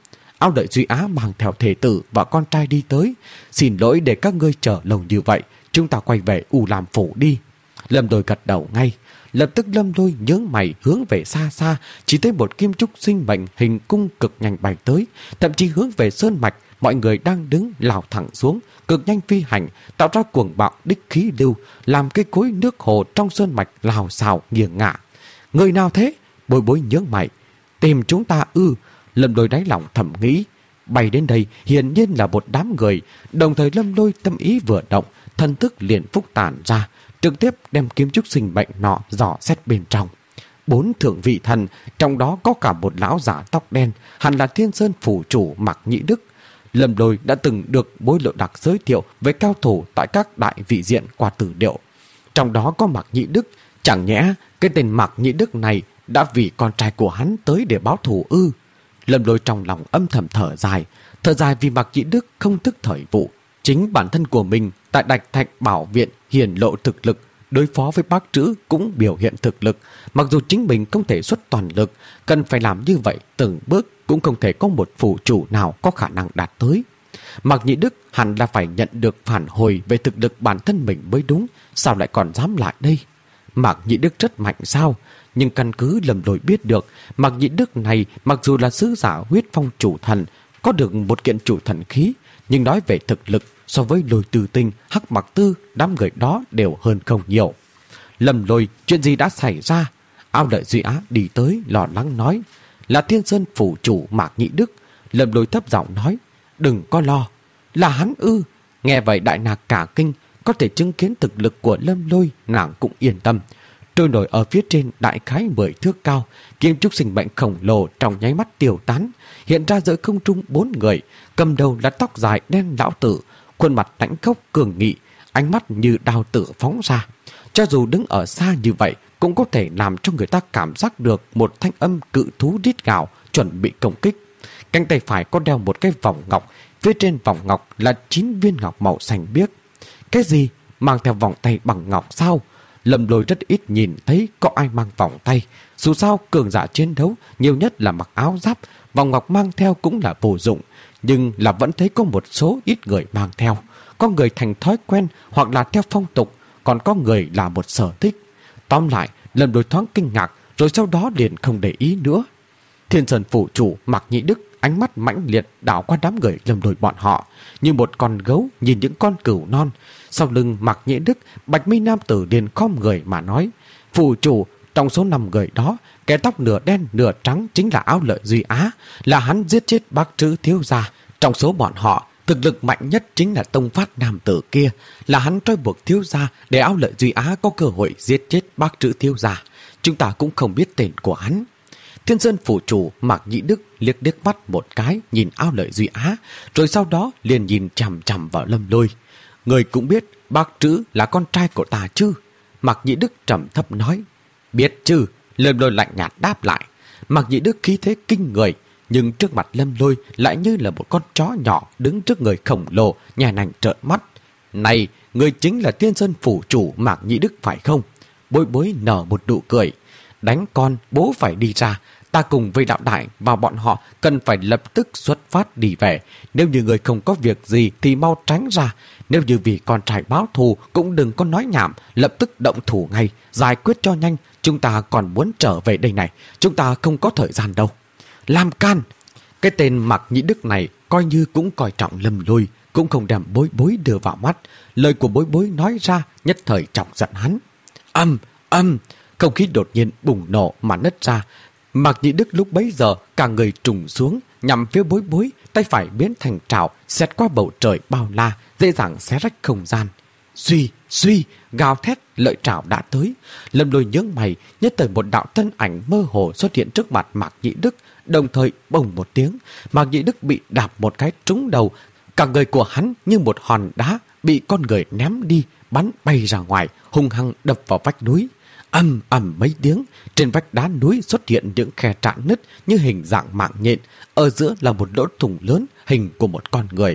Ao Lợi Duy Á mang theo thể tử và con trai đi tới. Xin lỗi để các ngươi chờ lâu như vậy, chúng ta quay về U Lam Phủ đi. Lâm Lôi gật đầu ngay. Lập tức Lâm Lôi nhướng mày hướng về xa xa, chỉ thấy một kim trúc sinh mệnh hình cung cực nhanh bay tới, thậm chí hướng về sơn mạch mọi người đang đứng lao thẳng xuống, cực nhanh phi hành, tạo ra cuồng bạo đích khí lưu, làm cây cối nước hồ trong sơn mạch lào xào nghiêng ngả. Người nào thế? Bối Bối nhướng mày. Tìm chúng ta ư? Lâm Lôi đáy lòng thầm nghĩ. Bay đến đây hiển nhiên là một đám người. Đồng thời Lâm Lôi tâm ý vừa động, thân thức liền phúc tản ra, trực tiếp đem kiếm trúc sinh bệnh nọ dò xét bên trong. Bốn thượng vị thần, trong đó có cả một lão giả tóc đen, hẳn là Thiên Sơn phủ chủ Mạc Nhĩ Đức. Lâm Lôi đã từng được Bối Lộ Đặc giới thiệu với cao thủ tại các đại vị diện qua tử điệu. Trong đó có Mạc Nhĩ Đức. Chẳng nhẽ cái tên Mạc Nhĩ Đức này đã vì con trai của hắn tới để báo thù ư? Lâm Lôi trong lòng âm thầm thở dài, thở dài vì Mạc Nhĩ Đức không thức thời vụ. Chính bản thân của mình tại Đạch Thạch Bảo Viện hiển lộ thực lực, đối phó với Bác Trữ cũng biểu hiện thực lực. Mặc dù chính mình không thể xuất toàn lực, cần phải làm như vậy từng bước, cũng không thể có một phủ chủ nào có khả năng đạt tới. Mạc Nhĩ Đức hẳn là phải nhận được phản hồi về thực lực bản thân mình mới đúng, sao lại còn dám lại đây? Mạc Nhĩ Đức rất mạnh sao? Nhưng căn cứ Lâm Lôi biết được, Mạc Nhĩ Đức này mặc dù là sứ giả huyết phong chủ thần, có được một kiện chủ thần khí, nhưng nói về thực lực so với Lôi Từ Tinh, Hắc Mặc Tư, đám người đó đều hơn không nhiều. Lâm Lôi, chuyện gì đã xảy ra? Ao Lợi Duy Á đi tới lo lắng nói. Là Thiên Sơn phủ chủ Mạc Nhĩ Đức. Lâm Lôi thấp giọng nói. Đừng có lo. Là hắn ư? Nghe vậy Đại Nạc cả kinh, có thể chứng kiến thực lực của Lâm Lôi, nàng cũng yên tâm. Trôi nổi ở phía trên đại khái mười thước cao, kiếm trúc sinh mệnh khổng lồ trong nháy mắt tiêu tán, hiện ra giữa không trung bốn người, cầm đầu là tóc dài đen lão tử, khuôn mặt lãnh khốc cường nghị, ánh mắt như đao tử phóng ra. Cho dù đứng ở xa như vậy, cũng có thể làm cho người ta cảm giác được một thanh âm cự thú rít gào chuẩn bị công kích. Cánh tay phải có đeo một cái vòng ngọc, phía trên vòng ngọc là chín viên ngọc màu xanh biếc. Cái gì? Mang theo vòng tay bằng ngọc sao? Lâm Lôi rất ít nhìn thấy có ai mang vòng tay. Dù sao cường giả chiến đấu nhiều nhất là mặc áo giáp, vòng ngọc mang theo cũng là vô dụng. Nhưng là vẫn thấy có một số ít người mang theo. Có người thành thói quen hoặc là theo phong tục, còn có người là một sở thích. Tóm lại, Lâm Lôi thoáng kinh ngạc, rồi sau đó liền không để ý nữa. Thiên Sơn phủ chủ Mạc Nhĩ Đức ánh mắt mãnh liệt đảo qua đám người Lâm Lôi bọn họ, như một con gấu nhìn những con cừu non. Sau lưng Mạc Nhĩ Đức, Bạch Mi nam tử liền khom người mà nói. Phủ chủ, trong số năm người đó, kẻ tóc nửa đen nửa trắng chính là Ao Lợi Duy Á, là hắn giết chết Bác Trữ thiếu gia. Trong số bọn họ, thực lực mạnh nhất chính là tông phát nam tử kia, là hắn trói buộc thiếu gia để Ao Lợi Duy Á có cơ hội giết chết Bác Trữ thiếu gia. Chúng ta cũng không biết tên của hắn. Thiên Sơn phủ chủ Mạc Nhĩ Đức liếc liếc mắt một cái nhìn Ao Lợi Duy Á, rồi sau đó liền nhìn chằm chằm vào Lâm Lôi. Người cũng biết Bác Trữ là con trai của ta chứ? Mạc Nhĩ Đức trầm thấp nói. Biết chứ. Lâm Lôi lạnh nhạt đáp lại. Mạc Nhĩ Đức khí thế kinh người, nhưng trước mặt Lâm Lôi lại như là một con chó nhỏ đứng trước người khổng lồ, nhà nành trợn mắt. Này, người chính là Thiên Sơn phủ chủ Mạc Nhĩ Đức phải không? Bối Bối nở một nụ cười. Đánh con, bố phải đi ra. Ta cùng với đạo đại và bọn họ cần phải lập tức xuất phát đi về. Nếu như người không có việc gì thì mau tránh ra. Nếu như vì con trai báo thù cũng đừng có nói nhảm, lập tức động thủ ngay, giải quyết cho nhanh. Chúng ta còn muốn trở về đây này, chúng ta không có thời gian đâu. Làm can! Cái tên Mạc Nhĩ Đức này coi như cũng coi trọng Lâm Lôi, cũng không đem Bối Bối đưa vào mắt. Lời của Bối Bối nói ra nhất thời chọc giận hắn. Âm! Âm! Không khí đột nhiên bùng nổ mà nứt ra. Mạc Nhĩ Đức lúc bấy giờ cả người trùng xuống, nhằm phía Bối Bối, tay phải biến thành trảo, xẹt qua bầu trời bao la, dễ dàng xé rách không gian. Suy, suy, gào thét, lợi trảo đã tới. Lâm Lôi nhướng mày, nhất thời một đạo thân ảnh mơ hồ xuất hiện trước mặt Mạc Nhĩ Đức, đồng thời bùng một tiếng, Mạc Nhĩ Đức bị đạp một cái trúng đầu, cả người của hắn như một hòn đá bị con người ném đi, bắn bay ra ngoài, hung hăng đập vào vách núi. Ầm ầm mấy tiếng, trên vách đá núi xuất hiện những khe rạn nứt như hình dạng mạng nhện, ở giữa là một lỗ thủng lớn hình của một con người.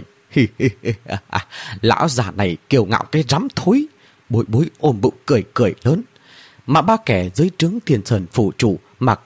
Lão già này kiêu ngạo cái rắm thối. Bối Bối ôm bụng cười cười lớn. Mà ba kẻ dưới trướng Thiên Sơn phủ chủ Mạc Nhĩ Đức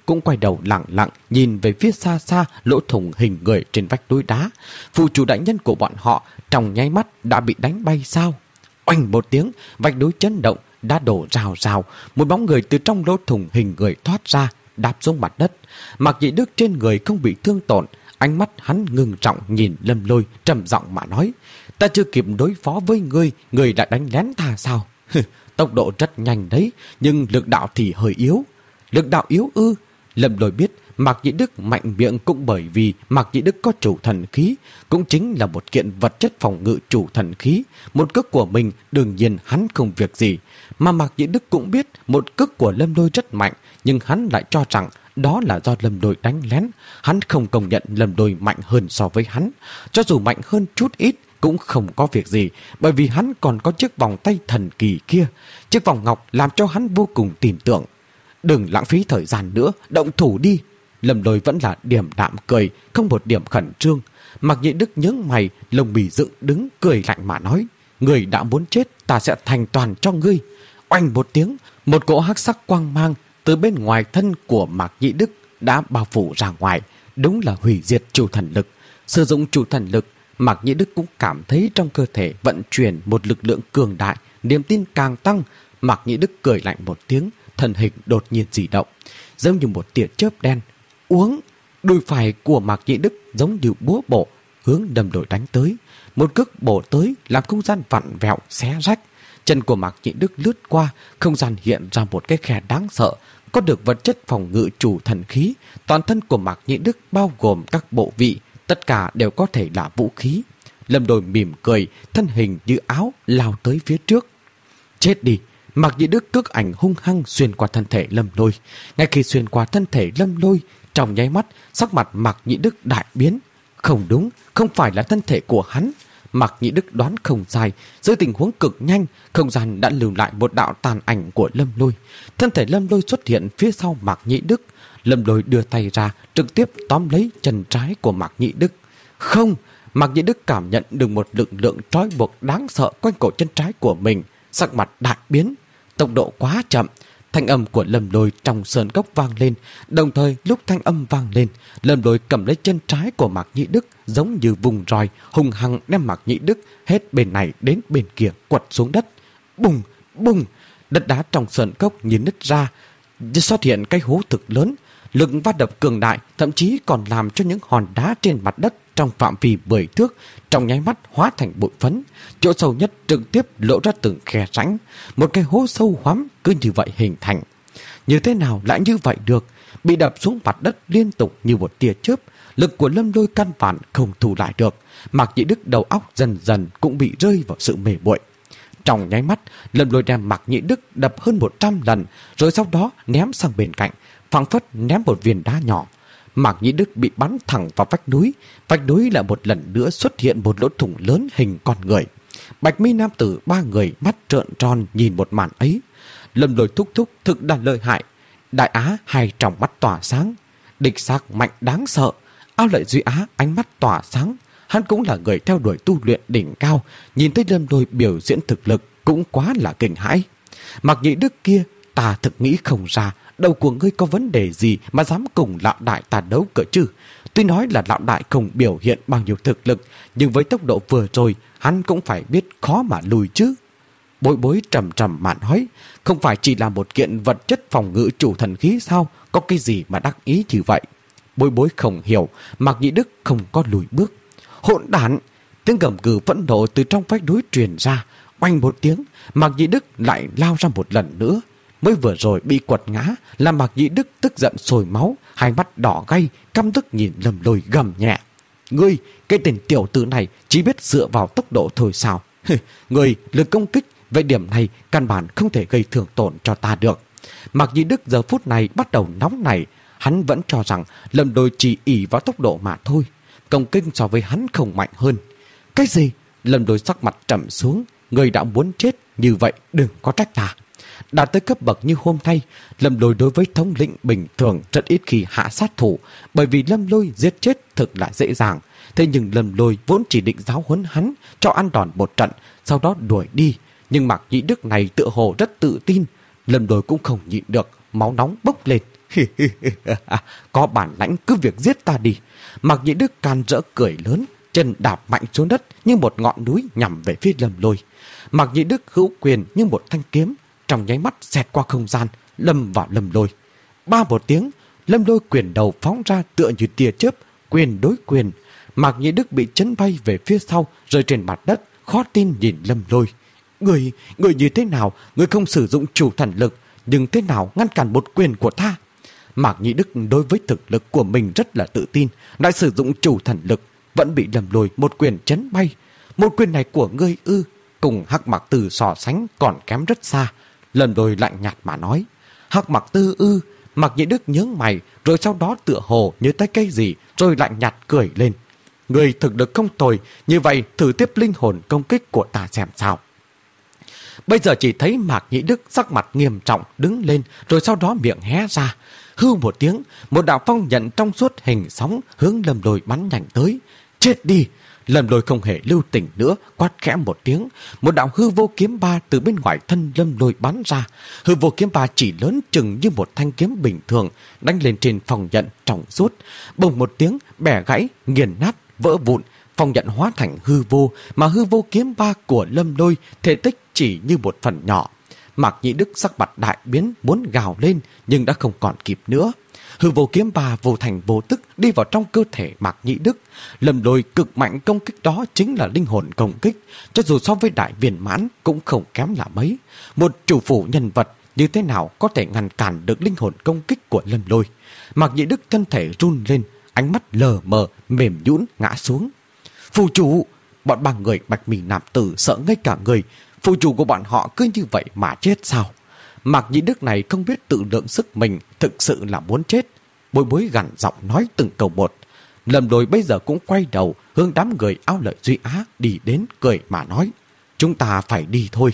cũng quay đầu lặng lặng nhìn về phía xa xa lỗ thủng hình người trên vách núi đá. Phù chủ đại nhân của bọn họ trong nháy mắt đã bị đánh bay sao? Oanh một tiếng, vách núi chấn động, đá đổ rào rào, một bóng người từ trong lỗ thủng hình người thoát ra, đáp xuống mặt đất. Mạc Nhị Đức trên người không bị thương tổn, ánh mắt hắn ngưng trọng nhìn Lâm Lôi, trầm giọng mà nói: ta chưa kịp đối phó với ngươi, ngươi đã đánh lén ta sao? Tốc độ rất nhanh đấy, nhưng lực đạo thì hơi yếu. Lực đạo yếu ư? Lâm Lôi biết Mạc Nhị Đức mạnh miệng cũng bởi vì Mạc Nhị Đức có chủ thần khí, cũng chính là một kiện vật chất phòng ngự chủ thần khí. Một cước của mình đương nhiên hắn không việc gì. Mà Mạc Nhị Đức cũng biết một cước của Lâm Lôi rất mạnh, nhưng hắn lại cho rằng đó là do Lâm Lôi đánh lén. Hắn không công nhận Lâm Lôi mạnh hơn so với hắn. Cho dù mạnh hơn chút ít cũng không có việc gì, bởi vì hắn còn có chiếc vòng tay thần kỳ kia. Chiếc vòng ngọc làm cho hắn vô cùng tin tưởng. Đừng lãng phí thời gian nữa, động thủ đi. Lâm Lôi vẫn là điềm đạm cười, không một điểm khẩn trương. Mạc Nhị Đức nhướng mày, lông bì dựng đứng, cười lạnh mà nói: người đã muốn chết, ta sẽ thành toàn cho ngươi. Oanh một tiếng, một cỗ hắc sắc quang mang từ bên ngoài thân của Mạc Nhị Đức đã bao phủ ra ngoài. Đúng là hủy diệt chủ thần lực. Sử dụng chủ thần lực, Mạc Nhị Đức cũng cảm thấy trong cơ thể vận chuyển một lực lượng cường đại, niềm tin càng tăng. Mạc Nhị Đức cười lạnh một tiếng, thân hình đột nhiên dị động, giống như một tia chớp đen. Uống! Đùi phải của Mạc Nhị Đức giống như búa bổ hướng Lâm Lôi đánh tới. Một cước bổ tới làm không gian vặn vẹo xé rách. Chân của Mạc Nhị Đức lướt qua, không gian hiện ra một cái khe đáng sợ. Có được vật chất phòng ngự chủ thần khí, toàn thân của Mạc Nhị Đức bao gồm các bộ vị, tất cả đều có thể là vũ khí. Lâm Lôi mỉm cười, thân hình như áo lao tới phía trước. Chết đi! Mạc Nhị Đức cước ảnh hung hăng xuyên qua thân thể Lâm Lôi. Ngay khi xuyên qua thân thể Lâm Lôi, trong nháy mắt sắc mặt Mạc Nhị Đức đại biến. Không đúng, không phải là thân thể của hắn. Mạc Nhị Đức đoán không sai, dưới tình huống cực nhanh, không gian đã lưu lại một đạo tàn ảnh của Lâm Lôi. Thân thể Lâm Lôi xuất hiện phía sau Mạc Nhị Đức. Lâm Lôi đưa tay ra, trực tiếp tóm lấy chân trái của Mạc Nhị Đức. Không! Mạc Nhị Đức cảm nhận được một lực lượng trói buộc đáng sợ quanh cổ chân trái của mình, sắc mặt đại biến. Tốc độ quá chậm, thanh âm của Lâm Lôi trong sơn cốc vang lên. Đồng thời lúc thanh âm vang lên, Lâm Lôi cầm lấy chân trái của Mạc Nhị Đức, giống như vùng roi hung hăng đem Mạc Nhị Đức hết bên này đến bên kia quật xuống đất. Bùng! Bùng! Đất đá trong sơn cốc như nứt ra, xuất hiện cái hố thực lớn. Lực va đập cường đại, thậm chí còn làm cho những hòn đá trên mặt đất trong phạm vi mười thước trong nháy mắt hóa thành bụi phấn. Chỗ sâu nhất trực tiếp lộ ra từng khe rãnh, một cái hố sâu hoắm cứ như vậy hình thành. Như thế nào lại như vậy được? Bị đập xuống mặt đất liên tục như một tia chớp, lực của Lâm Lôi căn bản không thu lại được. Mạc Nhị Đức đầu óc dần dần cũng bị rơi vào sự mê muội. Trong nháy mắt, Lâm Lôi đem Mạc Nhị Đức đập hơn một trăm lần, rồi sau đó ném sang bên cạnh, phảng phất ném một viên đá nhỏ. Mạc Nhị Đức bị bắn thẳng vào vách núi. Vách núi lại một lần nữa xuất hiện một lỗ thủng lớn hình con người. Bạch mi nam tử ba người mắt trợn tròn nhìn một màn ấy. Lâm Lôi thúc thúc thực là lợi hại. Đại Á hai tròng mắt tỏa sáng. Địch xác mạnh đáng sợ. Ao Lợi Duy Á ánh mắt tỏa sáng. Hắn cũng là người theo đuổi tu luyện đỉnh cao. Nhìn thấy Lâm Lôi biểu diễn thực lực cũng quá là kinh hãi. Mạc Nhị Đức kia, ta thực nghĩ không ra đầu của ngươi có vấn đề gì mà dám cùng lão đại ta đấu cỡ chứ. Tuy nói là lão đại không biểu hiện bao nhiêu thực lực, nhưng với tốc độ vừa rồi, hắn cũng phải biết khó mà lùi chứ. Bối Bối trầm trầm mà nói, không phải chỉ là một kiện vật chất phòng ngự chủ thần khí sao, có cái gì mà đắc ý như vậy. Bối Bối không hiểu, Mạc Nhị Đức không có lùi bước. Hỗn đản! Tiếng gầm gừ phẫn nộ từ trong vách núi truyền ra. Oanh một tiếng, Mạc Nhị Đức lại lao ra một lần nữa. Mới vừa rồi bị quật ngã, làm Mạc Nhị Đức tức giận sôi máu, hai mắt đỏ gay, căm tức nhìn Lâm Lôi gầm nhẹ. Ngươi, cái tên tiểu tử này chỉ biết dựa vào tốc độ thôi sao? Ngươi lực công kích, về điểm này căn bản không thể gây thương tổn cho ta được. Mạc Nhị Đức giờ phút này bắt đầu nóng nảy, hắn vẫn cho rằng Lâm Lôi chỉ ỷ vào tốc độ mà thôi, công kích so với hắn không mạnh hơn. Cái gì? Lâm Lôi sắc mặt trầm xuống. Ngươi đã muốn chết như vậy đừng có trách ta. Đạt tới cấp bậc như hôm nay, Lâm Lôi đối với thống lĩnh bình thường rất ít khi hạ sát thủ, bởi vì Lâm Lôi giết chết thực là dễ dàng. Thế nhưng Lâm Lôi vốn chỉ định giáo huấn hắn, cho ăn đòn một trận, sau đó đuổi đi. Nhưng Mạc Nhị Đức này tựa hồ rất tự tin. Lâm Lôi cũng không nhịn được, máu nóng bốc lên. Có bản lãnh cứ việc giết ta đi. Mạc Nhị Đức can rỡ cười lớn, chân đạp mạnh xuống đất như một ngọn núi nhằm về phía Lâm Lôi. Mạc Nhị Đức hữu quyền như một thanh kiếm, trong nháy mắt xẹt qua không gian, lâm vào Lâm Lôi. Ba một tiếng, Lâm Lôi quyền đầu phóng ra tựa như tia chớp, quyền đối quyền. Mạc Nhị Đức bị chấn bay về phía sau, rơi trên mặt đất, khó tin nhìn Lâm Lôi. Người, người như thế nào? Người không sử dụng chủ thần lực, nhưng thế nào ngăn cản một quyền của ta? Mạc Nhị Đức đối với thực lực của mình rất là tự tin, lại sử dụng chủ thần lực, vẫn bị Lâm Lôi một quyền chấn bay. Một quyền này của ngươi ư? Cùng Hắc Mạc Tư so sánh còn kém rất xa. Lâm Lôi lạnh nhạt mà nói. Hắc Mạc Tư ư? Mạc Nhị Đức nhớ mày, rồi sau đó tựa hồ nhớ tới cái gì, rồi lạnh nhạt cười lên. Người thực lực không tồi, như vậy thử tiếp linh hồn công kích của ta xem sao. Bây giờ chỉ thấy Mạc Nhị Đức sắc mặt nghiêm trọng đứng lên, rồi sau đó miệng hé ra. Hư một tiếng, một đạo phong nhận trong suốt hình sóng hướng Lâm Lôi bắn nhanh tới. Chết đi! Lâm Lôi không hề lưu tình nữa, quát khẽ một tiếng. Một đạo hư vô kiếm ba từ bên ngoài thân Lâm Lôi bắn ra. Hư vô kiếm ba chỉ lớn chừng như một thanh kiếm bình thường, đánh lên trên phong nhận trong suốt. Bùng một tiếng, bẻ gãy, nghiền nát, vỡ vụn. Phong nhận hóa thành hư vô, mà hư vô kiếm ba của Lâm Lôi thể tích chỉ như một phần nhỏ. Mạc Nhị Đức sắc mặt đại biến, muốn gào lên nhưng đã không còn kịp nữa. Hư vô kiếm ba vô thành vô tức đi vào trong cơ thể Mạc Nhị Đức. Lâm Lôi cực mạnh công kích đó chính là linh hồn công kích, cho dù so với đại viên mãn cũng không kém là mấy. Một chủ phủ nhân vật như thế nào có thể ngăn cản được linh hồn công kích của Lâm Lôi? Mạc Nhị Đức thân thể run lên, ánh mắt lờ mờ, mềm nhũn ngã xuống. Phù chủ! Bọn ba người bạch mì nạp tử sợ ngây cả người. Phù chủ của bọn họ cứ như vậy mà chết sao? Mạc Nhị Đức này không biết tự lượng sức mình, thực sự là muốn chết. Bối bối gằn giọng nói từng câu một. Lâm Lôi bây giờ cũng quay đầu hướng đám người Áo Lợi Duy Á đi đến, cười mà nói. Chúng ta phải đi thôi.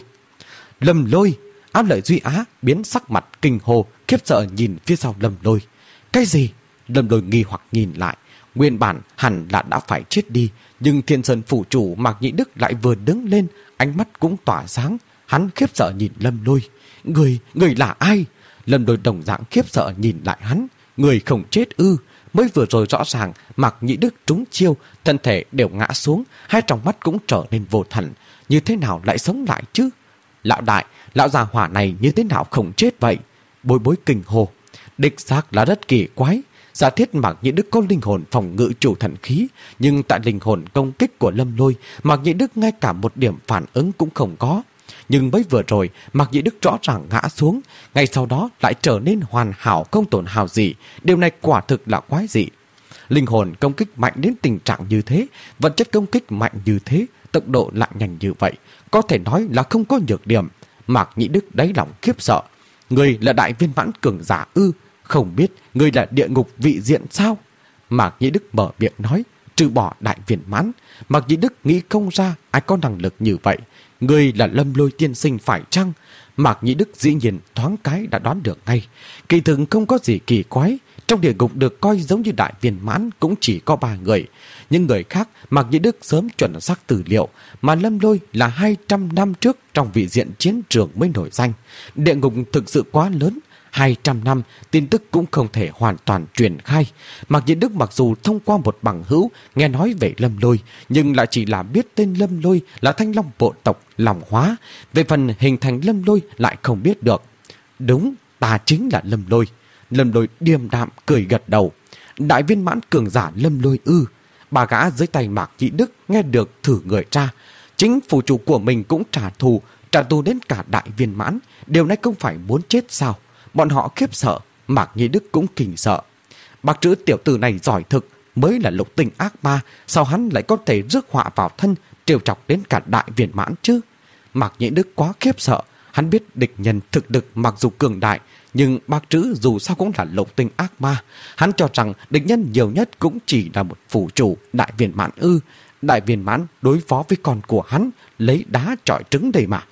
Lâm Lôi! Áo Lợi Duy Á biến sắc mặt kinh hồ, khiếp sợ nhìn phía sau Lâm Lôi. Cái gì? Lâm Lôi nghi hoặc nhìn lại. Nguyên bản hẳn là đã phải chết đi, nhưng Thiên Sơn phủ chủ Mạc Nhị Đức lại vừa đứng lên, ánh mắt cũng tỏa sáng. Hắn khiếp sợ nhìn Lâm Lôi. Người, người là ai? Lâm Lôi đồng dạng khiếp sợ nhìn lại hắn. Người không chết ư? Mới vừa rồi rõ ràng Mạc Nhị Đức trúng chiêu, thân thể đều ngã xuống, hai tròng mắt cũng trở nên vô thần. Như thế nào lại sống lại chứ? Lão đại, lão già hỏa này như thế nào không chết vậy? Bối bối kinh hồ. Đích xác là rất kỳ quái. Giả thiết Mạc Nhị Đức có linh hồn phòng ngự chủ thần khí, nhưng tại linh hồn công kích của Lâm Lôi, Mạc Nhị Đức ngay cả một điểm phản ứng cũng không có. Nhưng mới vừa rồi, Mạc Nhị Đức rõ ràng ngã xuống, ngay sau đó lại trở nên hoàn hảo không tổn hao gì. Điều này quả thực là quái dị. Linh hồn công kích mạnh đến tình trạng như thế, vật chất công kích mạnh như thế, tốc độ lại nhanh như vậy, có thể nói là không có nhược điểm. Mạc Nhị Đức đáy lòng khiếp sợ. Người là đại viên mãn cường giả ư? Không biết người là địa ngục vị diện sao? Mạc Nhị Đức mở miệng nói. Trừ bỏ đại viên mãn, Mạc Nhị Đức nghĩ không ra ai có năng lực như vậy. Người là Lâm Lôi tiên sinh phải chăng? Mạc Nhị Đức dĩ nhiên thoáng cái đã đoán được ngay. Kỳ thực không có gì kỳ quái. Trong địa ngục được coi giống như đại viên mãn cũng chỉ có ba người. Nhưng người khác Mạc Nhị Đức sớm chuẩn xác tư liệu, mà Lâm Lôi là hai trăm năm trước trong vị diện chiến trường mới nổi danh. Địa ngục thực sự quá lớn. hai trăm năm, tin tức cũng không thể hoàn toàn truyền khai. Mạc Nhị Đức mặc dù thông qua một bằng hữu nghe nói về Lâm Lôi, nhưng lại chỉ là biết tên Lâm Lôi là Thanh Long bộ tộc Long Hóa. Về phần hình thành Lâm Lôi lại không biết được. Đúng, ta chính là Lâm Lôi. Lâm Lôi điềm đạm cười gật đầu. Đại viên mãn cường giả Lâm Lôi ư? Bà gã dưới tay Mạc Nhị Đức nghe được thử người ra. Chính phủ chủ của mình cũng trả thù, trả thù đến cả đại viên mãn. Điều này không phải muốn chết sao? Bọn họ khiếp sợ, Mạc Nhị Đức cũng kinh sợ. Bác trữ tiểu tử này giỏi thực, mới là lục tình ác ma, sao hắn lại có thể rước họa vào thân, trêu chọc đến cả đại viên mãn chứ? Mạc Nhị Đức quá khiếp sợ, hắn biết địch nhân thực lực mặc dù cường đại, nhưng bác trữ dù sao cũng là lục tình ác ma. Hắn cho rằng địch nhân nhiều nhất cũng chỉ là một phủ chủ đại viên mãn ư. Đại viên mãn đối phó với con của hắn, lấy đá chọi trứng đây mà.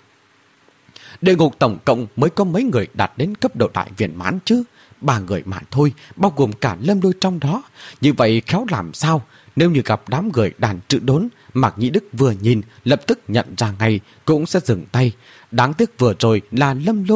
Địa ngục tổng cộng mới có mấy người đạt đến cấp độ đại viên mãn chứ? Ba người mà thôi, bao gồm cả Lâm Lôi trong đó. Như vậy khéo làm sao? Nếu như gặp đám người đàn trự đốn, Mạc Nhị Đức vừa nhìn, lập tức nhận ra ngay, cũng sẽ dừng tay. Đáng tiếc vừa rồi là Lâm Lôi.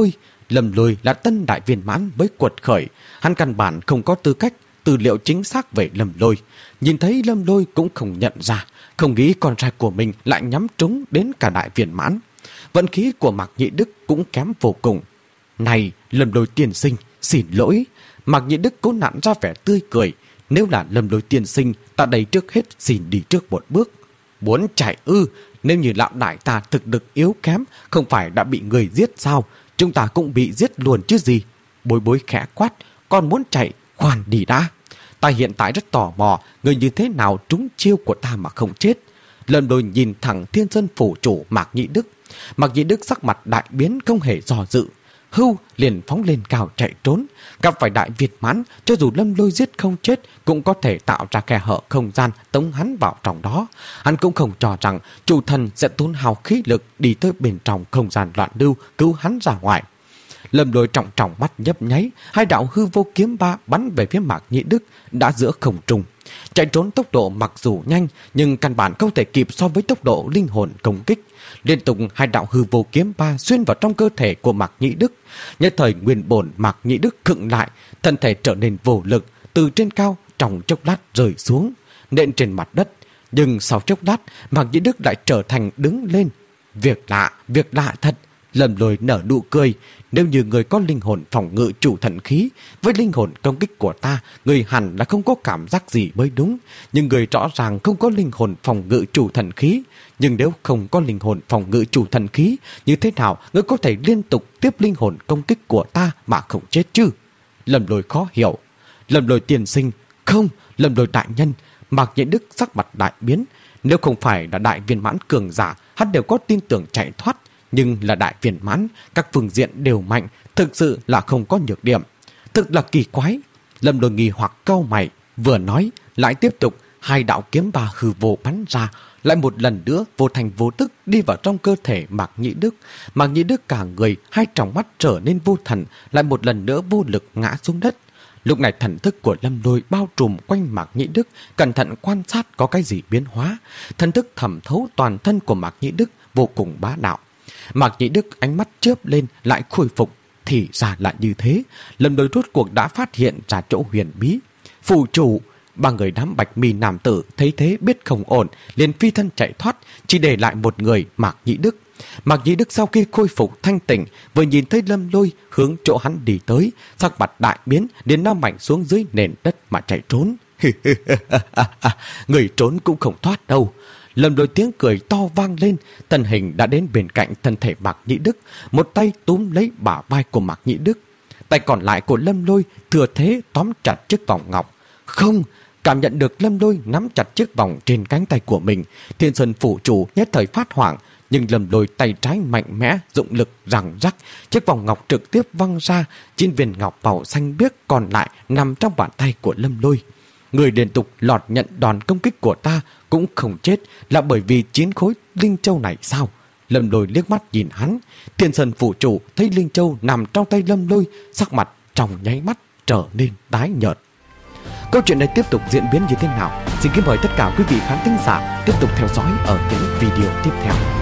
Lâm Lôi là tân đại viên mãn mới quật khởi, hắn căn bản không có tư cách tư liệu chính xác về Lâm Lôi. Nhìn thấy Lâm Lôi cũng không nhận ra, không nghĩ con trai của mình lại nhắm trúng đến cả đại viên mãn. Vận khí của Mạc Nhị Đức cũng kém vô cùng. Này, Lâm Lôi tiên sinh, xin lỗi. Mạc Nhị Đức cố nặn ra vẻ tươi cười. Nếu là Lâm Lôi tiên sinh, ta đây trước hết xin đi trước một bước. Muốn chạy ư? Nếu như lão đại ta thực lực yếu kém, không phải đã bị người giết sao? Chúng ta cũng bị giết luôn chứ gì. Bối Bối khẽ quát, còn muốn chạy, khoan đi đã. Ta hiện tại rất tò mò, người như thế nào trúng chiêu của ta mà không chết. Lâm Lôi nhìn thẳng Thiên Sơn phủ chủ Mạc Nhị Đức. Mạc Nhị Đức sắc mặt đại biến không hề dò dự. Hưu liền phóng lên cao chạy trốn. Gặp phải đại việt mãn, cho dù Lâm Lôi giết không chết cũng có thể tạo ra khe hở không gian tống hắn vào trong đó. Hắn cũng không cho rằng chủ thần sẽ tốn hao khí lực đi tới bên trong không gian loạn lưu cứu hắn ra ngoài. Lâm Lôi trọng trọng mắt nhấp nháy, hai đạo hư vô kiếm ba bắn về phía Mạc Nhị Đức đã giữa không trung. Chạy trốn tốc độ mặc dù nhanh nhưng căn bản không thể kịp so với tốc độ linh hồn công kích. Liên tục hai đạo hư vô kiếm ba xuyên vào trong cơ thể của Mạc Nhị Đức. Nhất thời nguyên bổn Mạc Nhị Đức khựng lại, thân thể trở nên vô lực, từ trên cao trong chốc lát rơi xuống, nện trên mặt đất. Nhưng sau chốc lát, Mạc Nhị Đức lại trở thành đứng lên. Việc lạ, việc lạ thật. Lâm Lôi nở nụ cười. Nếu như người có linh hồn phòng ngự chủ thần khí, với linh hồn công kích của ta, người hẳn là không có cảm giác gì mới đúng. Nhưng người rõ ràng không có linh hồn phòng ngự chủ thần khí. Nhưng nếu không có linh hồn phòng ngự chủ thần khí, như thế nào người có thể liên tục tiếp linh hồn công kích của ta mà không chết chứ? Lâm Lôi khó hiểu. Lâm Lôi tiên sinh, không, Lâm Lôi đại nhân. Mạc Nhị Đức sắc mặt đại biến. Nếu không phải là đại viên mãn cường giả, hắn đều có tin tưởng chạy thoát. Nhưng là đại viên mãn, các phương diện đều mạnh, thực sự là không có nhược điểm. Thực là kỳ quái. Lâm Lôi nghi hoặc cau mày, vừa nói lại tiếp tục hai đạo kiếm ba hư vô bắn ra, lại một lần nữa vô thành vô tức đi vào trong cơ thể Mạc Nhị Đức. Mạc Nhị Đức cả người, hai tròng mắt trở nên vô thần, lại một lần nữa vô lực ngã xuống đất. Lúc này thần thức của Lâm Lôi bao trùm quanh Mạc Nhị Đức, cẩn thận quan sát có cái gì biến hóa. Thần thức thẩm thấu toàn thân của Mạc Nhị Đức vô cùng bá đạo. Mạc Nhị Đức ánh mắt chớp lên lại khôi phục. Thì ra là như thế. Lâm Lôi rốt cuộc đã phát hiện ra chỗ huyền bí. Phù chủ, ba người đám bạch mi nam tử thấy thế biết không ổn, liền phi thân chạy thoát, chỉ để lại một người, Mạc Nhị Đức. Mạc Nhị Đức sau khi khôi phục thanh tỉnh, vừa nhìn thấy Lâm Lôi hướng chỗ hắn đi tới, sắc mặt đại biến, liền nam mạnh xuống dưới nền đất mà chạy trốn. Người trốn cũng không thoát đâu. Lâm Lôi tiếng cười to vang lên, thân hình đã đến bên cạnh thân thể Mạc Nhị Đức, một tay túm lấy bả vai của Mạc Nhị Đức. Tay còn lại của Lâm Lôi thừa thế tóm chặt chiếc vòng ngọc. Không, cảm nhận được Lâm Lôi nắm chặt chiếc vòng trên cánh tay của mình, Thiên Sơn phủ chủ nhất thời phát hoảng, nhưng Lâm Lôi tay trái mạnh mẽ dụng lực rằng rắc, chiếc vòng ngọc trực tiếp văng ra, chín viên ngọc màu xanh biếc còn lại nằm trong bàn tay của Lâm Lôi. Người liên tục lọt nhận đòn công kích của ta cũng không chết là bởi vì chín khối linh châu này sao? Lâm Lôi liếc mắt nhìn hắn. Thiên Sơn phủ chủ thấy linh châu nằm trong tay Lâm Lôi, sắc mặt trong nháy mắt trở nên tái nhợt. Câu chuyện này tiếp tục diễn biến như thế nào? Xin kính mời tất cả quý vị khán thính giả tiếp tục theo dõi ở những video tiếp theo.